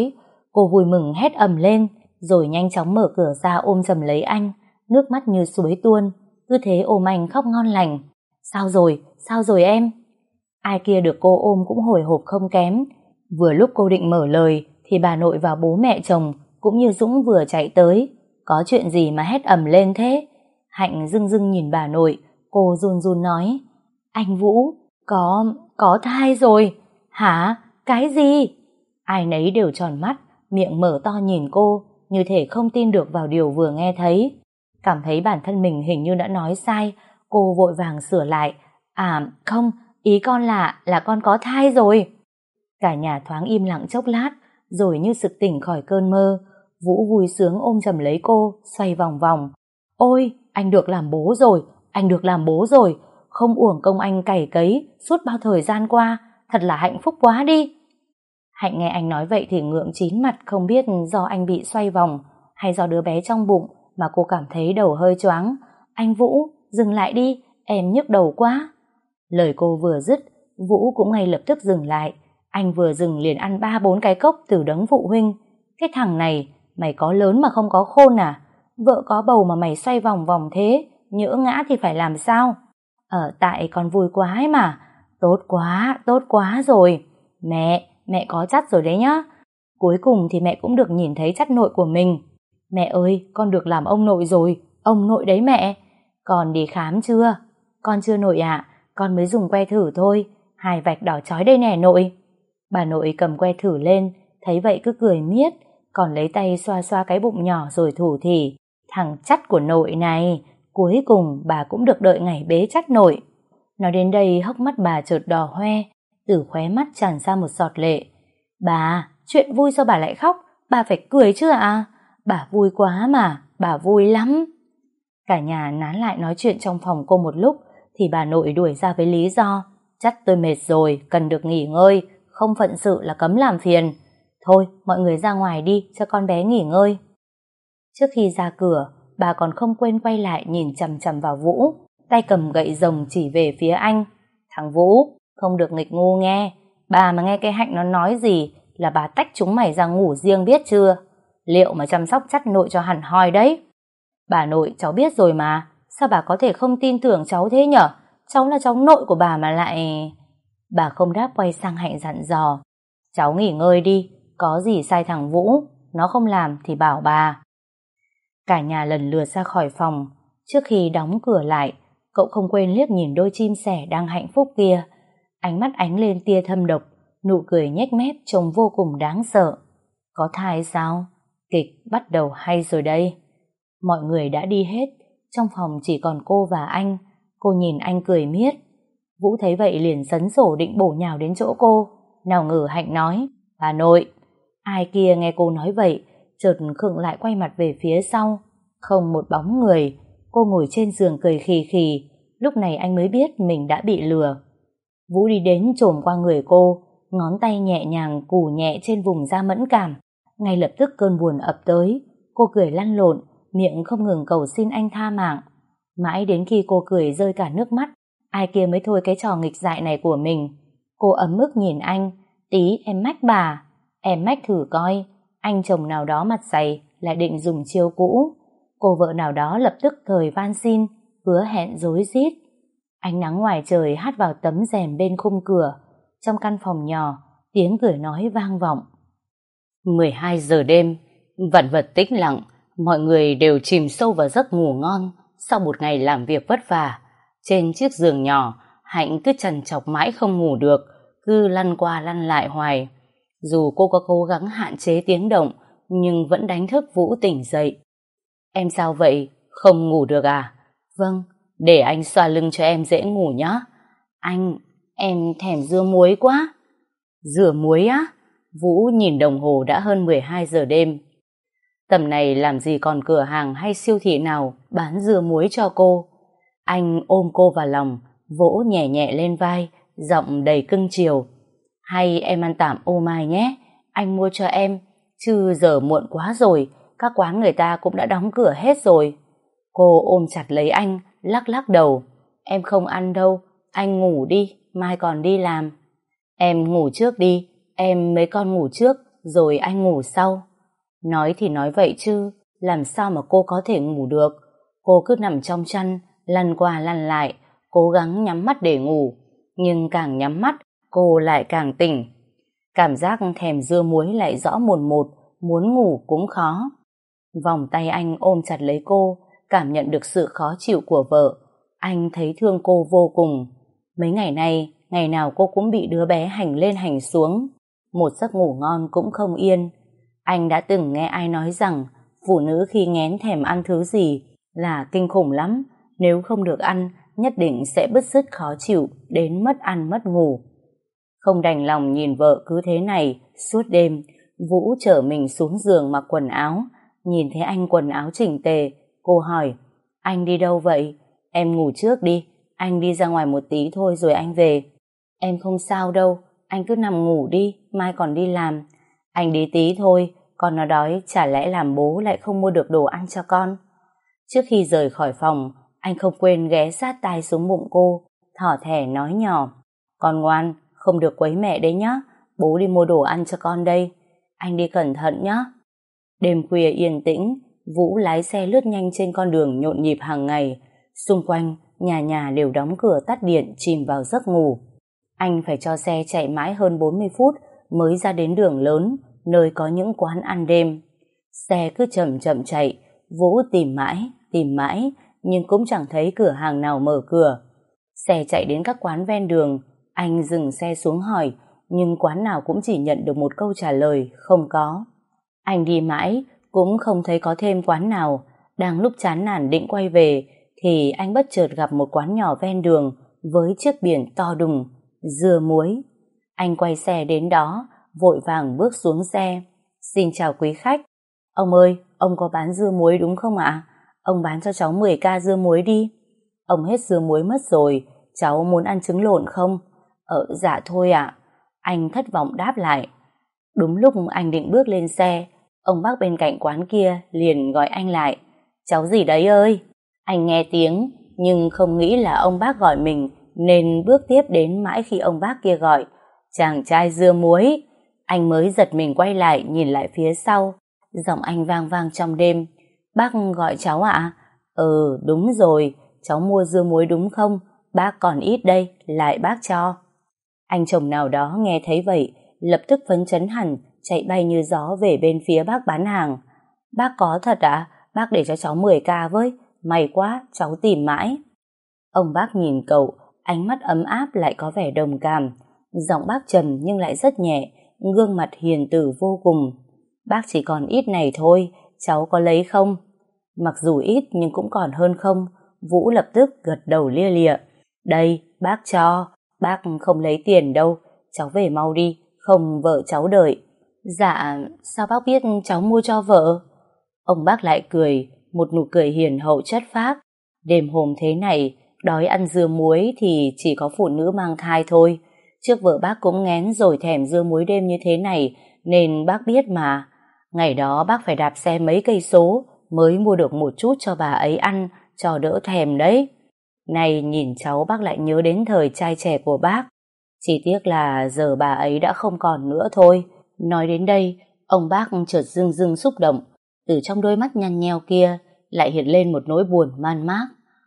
Cô vui mừng hét ầm lên, rồi nhanh chóng mở cửa ra ôm chầm lấy anh, nước mắt như suối tuôn, cứ thế ôm anh khóc ngon lành. Sao rồi, sao rồi em? Ai kia được cô ôm cũng hồi hộp không kém. Vừa lúc cô định mở lời thì bà nội và bố mẹ chồng cũng như Dũng vừa chạy tới. Có chuyện gì mà hét ầm lên thế? Hạnh dưng dưng nhìn bà nội, cô run run nói: Anh Vũ, có, có thai rồi. Hả? Cái gì? Ai nấy đều tròn mắt, miệng mở to nhìn cô, như thể không tin được vào điều vừa nghe thấy. Cảm thấy bản thân mình hình như đã nói sai, cô vội vàng sửa lại: À không, ý con là, là con có thai rồi. Cả nhà thoáng im lặng chốc lát, rồi như sực tỉnh khỏi cơn mơ, Vũ vui sướng ôm chầm lấy cô, xoay vòng vòng. Ôi, anh được làm bố rồi, anh được làm bố rồi, không uổng công anh cày cấy suốt bao thời gian qua, thật là hạnh phúc quá đi. Hạnh nghe anh nói vậy thì ngượng chín mặt, không biết do anh bị xoay vòng hay do đứa bé trong bụng mà cô cảm thấy đầu hơi choáng. Anh Vũ, dừng lại đi, em nhức đầu quá. Lời cô vừa dứt, Vũ cũng ngay lập tức dừng lại. Anh vừa dừng liền ăn ba bốn cái cốc từ đống phụ huynh. Cái thằng này, mày có lớn mà không có khôn à? Vợ có bầu mà mày xoay vòng vòng thế, nhỡ ngã thì phải làm sao? Ở tại con vui quá ấy mà. Tốt quá, tốt quá rồi. Mẹ, mẹ có chắt rồi đấy nhá. Cuối cùng thì mẹ cũng được nhìn thấy chắt nội của mình. Mẹ ơi, con được làm ông nội rồi, ông nội đấy mẹ. Con đi khám chưa? Con chưa nội ạ, con mới dùng que thử thôi, hai vạch đỏ chói đây nè nội. Bà nội cầm que thử lên, thấy vậy cứ cười miết, còn lấy tay xoa xoa cái bụng nhỏ rồi thủ thỉ: Thằng chắt của nội này, cuối cùng bà cũng được đợi ngày bế chắt nội. Nói đến đây hốc mắt bà chợt đỏ hoe, từ khóe mắt tràn ra một giọt lệ. Bà, chuyện vui sao bà lại khóc, bà phải cười chứ ạ? À? Bà vui quá mà, bà vui lắm. Cả nhà nán lại nói chuyện trong phòng cô một lúc, thì bà nội đuổi ra với lý do: Chắc tôi mệt rồi, cần được nghỉ ngơi, không phận sự là cấm làm phiền. Thôi, mọi người ra ngoài đi, cho con bé nghỉ ngơi. Trước khi ra cửa, bà còn không quên quay lại nhìn chằm chằm vào Vũ, tay cầm gậy rồng chỉ về phía anh. Thằng Vũ, không được nghịch ngu nghe. Bà mà nghe cái Hạnh nó nói gì là bà tách chúng mày ra ngủ riêng biết chưa? Liệu mà chăm sóc chắt nội cho hẳn hoi đấy. Bà nội, cháu biết rồi mà. Sao bà có thể không tin tưởng cháu thế nhở? Cháu là cháu nội của bà mà lại... Bà không đáp, quay sang Hạnh dặn dò: Cháu nghỉ ngơi đi, có gì sai thằng Vũ, nó không làm thì bảo bà. Cả nhà lần lượt ra khỏi phòng. Trước khi đóng cửa lại, cậu không quên liếc nhìn đôi chim sẻ đang hạnh phúc kia. Ánh mắt ánh lên tia thâm độc, nụ cười nhếch mép trông vô cùng đáng sợ. Có thai sao? Kịch bắt đầu hay rồi đây. Mọi người đã đi hết, trong phòng chỉ còn cô và anh. Cô nhìn anh cười miết. Vũ thấy vậy liền sấn sổ định bổ nhào đến chỗ cô. Nào ngờ Hạnh nói: Bà nội. Ai kia nghe cô nói vậy, chợt khựng lại, quay mặt về phía sau. Không một bóng người. Cô ngồi trên giường cười khì khì. Lúc này anh mới biết mình đã bị lừa. Vũ đi đến chồm qua người cô, ngón tay nhẹ nhàng cù nhẹ trên vùng da mẫn cảm. Ngay lập tức cơn buồn ập tới. Cô cười lăn lộn, miệng không ngừng cầu xin anh tha mạng. Mãi đến khi cô cười rơi cả nước mắt, ai kia mới thôi cái trò nghịch dại này của mình. Cô ấm ức nhìn anh: Tí em mách bà. Em mách thử coi. Anh chồng nào đó mặt dày lại định dùng chiêu cũ. Cô vợ nào đó lập tức thời van xin, hứa hẹn dối rít. Ánh nắng ngoài trời hắt vào tấm rèm bên khung cửa. Trong căn phòng nhỏ, tiếng cười nói vang vọng. mười hai giờ đêm, vạn vật tĩnh lặng, mọi người đều chìm sâu vào giấc ngủ ngon sau một ngày làm việc vất vả. Trên chiếc giường nhỏ, Hạnh cứ trằn trọc mãi không ngủ được, cứ lăn qua lăn lại hoài. Dù cô có cố gắng hạn chế tiếng động, nhưng vẫn đánh thức Vũ tỉnh dậy. Em sao vậy? Không ngủ được à? Vâng, để anh xoa lưng cho em dễ ngủ nhé. Anh, em thèm dưa muối quá. Dưa muối á? Vũ nhìn đồng hồ đã hơn mười hai giờ đêm. Tầm này làm gì còn cửa hàng hay siêu thị nào bán dưa muối cho cô. Anh ôm cô vào lòng, vỗ nhẹ nhẹ lên vai, giọng đầy cưng chiều. Hay em ăn tạm ô mai nhé, anh mua cho em, chứ giờ muộn quá rồi, các quán người ta cũng đã đóng cửa hết rồi. Cô ôm chặt lấy anh, lắc lắc đầu. Em không ăn đâu, anh ngủ đi, mai còn đi làm. Em ngủ trước đi, em mấy con ngủ trước, rồi anh ngủ sau. Nói thì nói vậy chứ, làm sao mà cô có thể ngủ được. Cô cứ nằm trong chăn, lăn qua lăn lại, cố gắng nhắm mắt để ngủ. Nhưng càng nhắm mắt, cô lại càng tỉnh. Cảm giác thèm dưa muối lại rõ mồn một, muốn ngủ cũng khó. Vòng tay anh ôm chặt lấy cô, cảm nhận được sự khó chịu của vợ. Anh thấy thương cô vô cùng. Mấy ngày nay, ngày nào cô cũng bị đứa bé hành lên hành xuống. Một giấc ngủ ngon cũng không yên. Anh đã từng nghe ai nói rằng phụ nữ khi nghén thèm ăn thứ gì là kinh khủng lắm. Nếu không được ăn, nhất định sẽ bứt rứt khó chịu, đến mất ăn mất ngủ. Không đành lòng nhìn vợ cứ thế này suốt đêm, Vũ chở mình xuống giường mặc quần áo. Nhìn thấy anh quần áo chỉnh tề, cô hỏi: anh đi đâu vậy? Em ngủ trước đi, anh đi ra ngoài một tí thôi rồi anh về. Em không sao đâu, anh cứ nằm ngủ đi, mai còn đi làm. Anh đi tí thôi, con nó đói, chả lẽ làm bố lại không mua được đồ ăn cho con. Trước khi rời khỏi phòng, anh không quên ghé sát tai xuống bụng cô, thỏ thẻ nói nhỏ: con ngoan, không được quấy mẹ đấy nhá, bố đi mua đồ ăn cho con đây. Anh đi cẩn thận nhá. Đêm khuya yên tĩnh, Vũ lái xe lướt nhanh trên con đường nhộn nhịp hàng ngày. Xung quanh, nhà nhà đều đóng cửa tắt điện, chìm vào giấc ngủ. Anh phải cho xe chạy mãi hơn bốn mươi phút mới ra đến đường lớn, nơi có những quán ăn đêm. Xe cứ chậm chậm chạy, Vũ tìm mãi, tìm mãi, nhưng cũng chẳng thấy cửa hàng nào mở cửa. Xe chạy đến các quán ven đường, anh dừng xe xuống hỏi, nhưng quán nào cũng chỉ nhận được một câu trả lời: không có. Anh đi mãi, cũng không thấy có thêm quán nào. Đang lúc chán nản định quay về, thì anh bất chợt gặp một quán nhỏ ven đường với chiếc biển to đùng: dưa muối. Anh quay xe đến đó, vội vàng bước xuống xe. Xin chào quý khách. Ông ơi, ông có bán dưa muối đúng không ạ? Ông bán cho cháu mười ca dưa muối đi. Ông hết dưa muối mất rồi, cháu muốn ăn trứng lộn không? Ờ, dạ thôi ạ. Anh thất vọng đáp lại. Đúng lúc anh định bước lên xe, ông bác bên cạnh quán kia liền gọi anh lại: cháu gì đấy ơi? Anh nghe tiếng, nhưng không nghĩ là ông bác gọi mình, nên bước tiếp đến mãi khi ông bác kia gọi: chàng trai dưa muối. Anh mới giật mình quay lại nhìn lại phía sau. Giọng anh vang vang trong đêm: bác gọi cháu ạ? À? Ừ, đúng rồi, cháu mua dưa muối đúng không? Bác còn ít đây, lại bác cho. Anh chồng nào đó nghe thấy vậy, lập tức phấn chấn hẳn, chạy bay như gió về bên phía bác bán hàng. Bác có thật ạ? À? Bác để cho cháu mười ca với, may quá, cháu tìm mãi. Ông bác nhìn cậu, ánh mắt ấm áp lại có vẻ đồng cảm. Giọng bác trầm nhưng lại rất nhẹ, gương mặt hiền từ vô cùng. Bác chỉ còn ít này thôi, cháu có lấy không? Mặc dù ít nhưng cũng còn hơn không. Vũ lập tức gật đầu lia lịa. Đây, bác cho. Bác không lấy tiền đâu, cháu về mau đi, không vợ cháu đợi. Dạ, sao bác biết cháu mua cho vợ? Ông bác lại cười, một nụ cười hiền hậu chất phác. Đêm hôm thế này, đói ăn dưa muối thì chỉ có phụ nữ mang thai thôi. Trước vợ bác cũng nghén rồi thèm dưa muối đêm như thế này, nên bác biết mà. Ngày đó bác phải đạp xe mấy cây số mới mua được một chút cho bà ấy ăn, cho đỡ thèm đấy. Này nhìn cháu bác lại nhớ đến thời trai trẻ của bác. Chỉ tiếc là giờ bà ấy đã không còn nữa thôi. Nói đến đây, ông bác chợt dưng dưng xúc động. Từ trong đôi mắt nhăn nheo kia lại hiện lên một nỗi buồn man mác.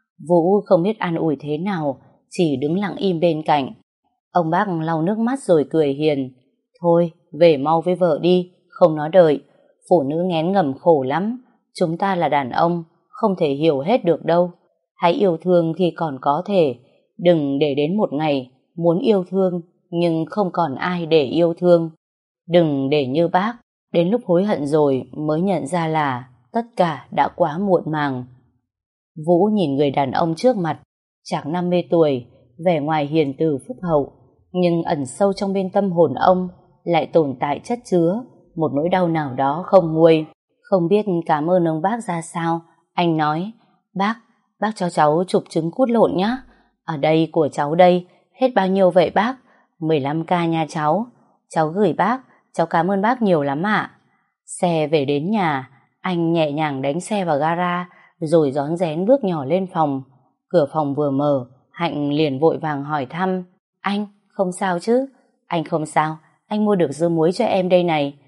Vũ không biết an ủi thế nào, chỉ đứng lặng im bên cạnh. Ông bác lau nước mắt rồi cười hiền. Thôi, về mau với vợ đi, không nó đợi. Phụ nữ nghén ngầm khổ lắm. Chúng ta là đàn ông, không thể hiểu hết được đâu. Hãy yêu thương khi còn có thể. Đừng để đến một ngày muốn yêu thương nhưng không còn ai để yêu thương. Đừng để như bác, đến lúc hối hận rồi mới nhận ra là tất cả đã quá muộn màng. Vũ nhìn người đàn ông trước mặt, chạc năm mươi tuổi, vẻ ngoài hiền từ phúc hậu, nhưng ẩn sâu trong bên tâm hồn ông lại tồn tại chất chứa một nỗi đau nào đó không nguôi. Không biết cảm ơn ông bác ra sao, anh nói: Bác, bác cho cháu chục trứng cút lộn nhé. Ở đây của cháu đây, hết bao nhiêu vậy bác? mười lăm ca nha cháu. Cháu gửi bác, cháu cảm ơn bác nhiều lắm ạ. Xe về đến nhà, anh nhẹ nhàng đánh xe vào gara, rồi rón rén bước nhỏ lên phòng. Cửa phòng vừa mở, Hạnh liền vội vàng hỏi thăm: Anh, không sao chứ? Anh không sao, anh mua được dưa muối cho em đây này.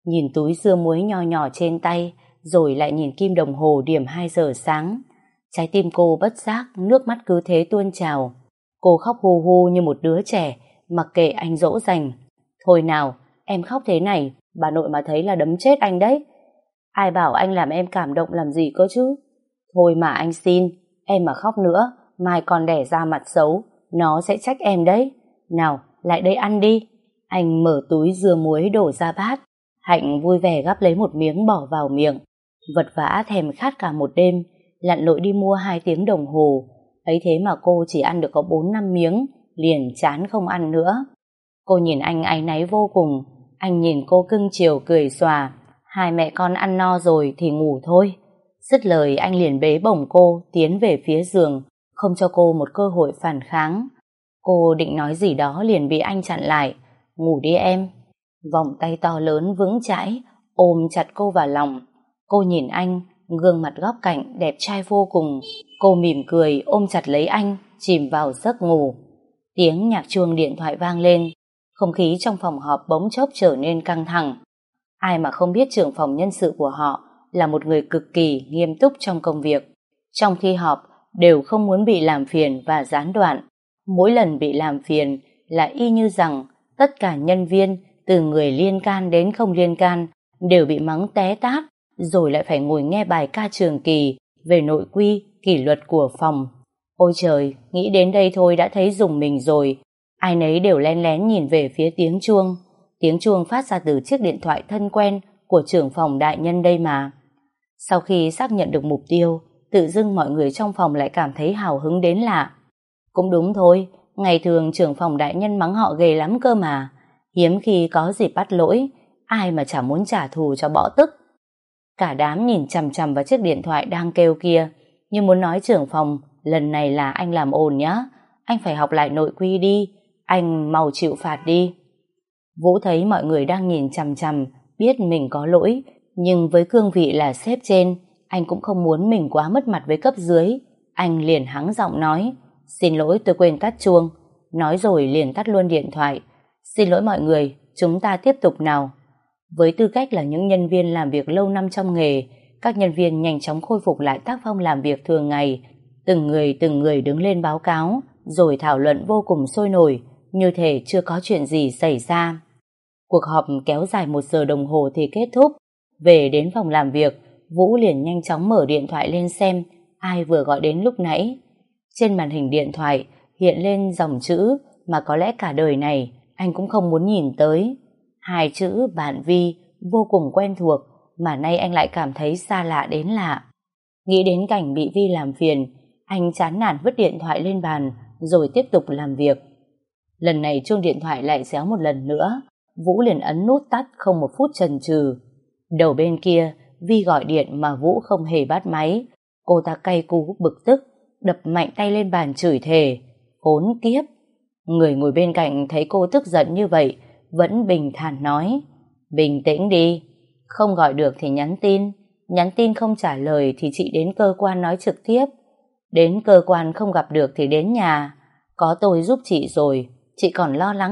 nhìn túi dưa muối nho nhỏ trên tay, rồi lại nhìn kim đồng hồ điểm hai giờ sáng. Trái tim cô bất giác, nước mắt cứ thế tuôn trào. Cô khóc hu hu như một đứa trẻ, mặc kệ anh dỗ dành. Thôi nào, em khóc thế này, bà nội mà thấy là đấm chết anh đấy. Ai bảo anh làm em cảm động làm gì cơ chứ? Thôi mà anh xin, em mà khóc nữa, mai con đẻ ra mặt xấu, nó sẽ trách em đấy. Nào, lại đây ăn đi. Anh mở túi dưa muối đổ ra bát. Hạnh vui vẻ gắp lấy một miếng bỏ vào miệng. Vật vã thèm khát cả một đêm, lặn lội đi mua hai tiếng đồng hồ. Ấy thế mà cô chỉ ăn được có bốn năm miếng, liền chán không ăn nữa. Cô nhìn anh áy náy vô cùng. Anh nhìn cô cưng chiều cười xòa. Hai mẹ con ăn no rồi thì ngủ thôi. Dứt lời anh liền bế bổng cô tiến về phía giường, không cho cô một cơ hội phản kháng. Cô định nói gì đó liền bị anh chặn lại. Ngủ đi em. Vòng tay to lớn vững chãi ôm chặt cô vào lòng. Cô nhìn anh, gương mặt góc cạnh đẹp trai vô cùng. Cô mỉm cười ôm chặt lấy anh, chìm vào giấc ngủ. Tiếng nhạc chuông điện thoại vang lên. Không khí trong phòng họp bỗng chốc trở nên căng thẳng. Ai mà không biết trưởng phòng nhân sự của họ là một người cực kỳ nghiêm túc trong công việc. Trong khi họp đều không muốn bị làm phiền và gián đoạn. Mỗi lần bị làm phiền là y như rằng tất cả nhân viên, từ người liên can đến không liên can, đều bị mắng té tát, rồi lại phải ngồi nghe bài ca trường kỳ về nội quy, kỷ luật của phòng. Ôi trời, nghĩ đến đây thôi đã thấy rùng mình rồi. Ai nấy đều lén lén nhìn về phía tiếng chuông. Tiếng chuông phát ra từ chiếc điện thoại thân quen của trưởng phòng đại nhân đây mà. Sau khi xác nhận được mục tiêu, tự dưng mọi người trong phòng lại cảm thấy hào hứng đến lạ. Cũng đúng thôi, ngày thường trưởng phòng đại nhân mắng họ ghê lắm cơ mà. Hiếm khi có dịp bắt lỗi, ai mà chả muốn trả thù cho bỏ tức. Cả đám nhìn chằm chằm vào chiếc điện thoại đang kêu kia, như muốn nói trưởng phòng, lần này là anh làm ồn nhá, anh phải học lại nội quy đi, anh mau chịu phạt đi. Vũ thấy mọi người đang nhìn chằm chằm, biết mình có lỗi, nhưng với cương vị là sếp trên, anh cũng không muốn mình quá mất mặt với cấp dưới. Anh liền hắng giọng nói, xin lỗi tôi quên tắt chuông. Nói rồi liền tắt luôn điện thoại. Xin lỗi mọi người, chúng ta tiếp tục nào. Với tư cách là những nhân viên làm việc lâu năm trong nghề, các nhân viên nhanh chóng khôi phục lại tác phong làm việc thường ngày. Từng người từng người đứng lên báo cáo, rồi thảo luận vô cùng sôi nổi, như thể chưa có chuyện gì xảy ra. Cuộc họp kéo dài một giờ đồng hồ thì kết thúc. Về đến phòng làm việc, Vũ liền nhanh chóng mở điện thoại lên xem ai vừa gọi đến lúc nãy. Trên màn hình điện thoại hiện lên dòng chữ mà có lẽ cả đời này anh cũng không muốn nhìn tới. Hai chữ bạn Vi vô cùng quen thuộc mà nay anh lại cảm thấy xa lạ đến lạ. Nghĩ đến cảnh bị Vi làm phiền, anh chán nản vứt điện thoại lên bàn rồi tiếp tục làm việc. Lần này chuông điện thoại lại réo một lần nữa. Vũ liền ấn nút tắt không một phút chần chừ. Đầu bên kia Vi gọi điện mà Vũ không hề bắt máy. Cô ta cay cú bực tức, đập mạnh tay lên bàn chửi thề. Khốn kiếp. Người ngồi bên cạnh thấy cô tức giận như vậy vẫn bình thản nói, bình tĩnh đi, không gọi được thì nhắn tin, nhắn tin không trả lời thì chị đến cơ quan nói trực tiếp, đến cơ quan không gặp được thì đến nhà, có tôi giúp chị rồi, chị còn lo lắng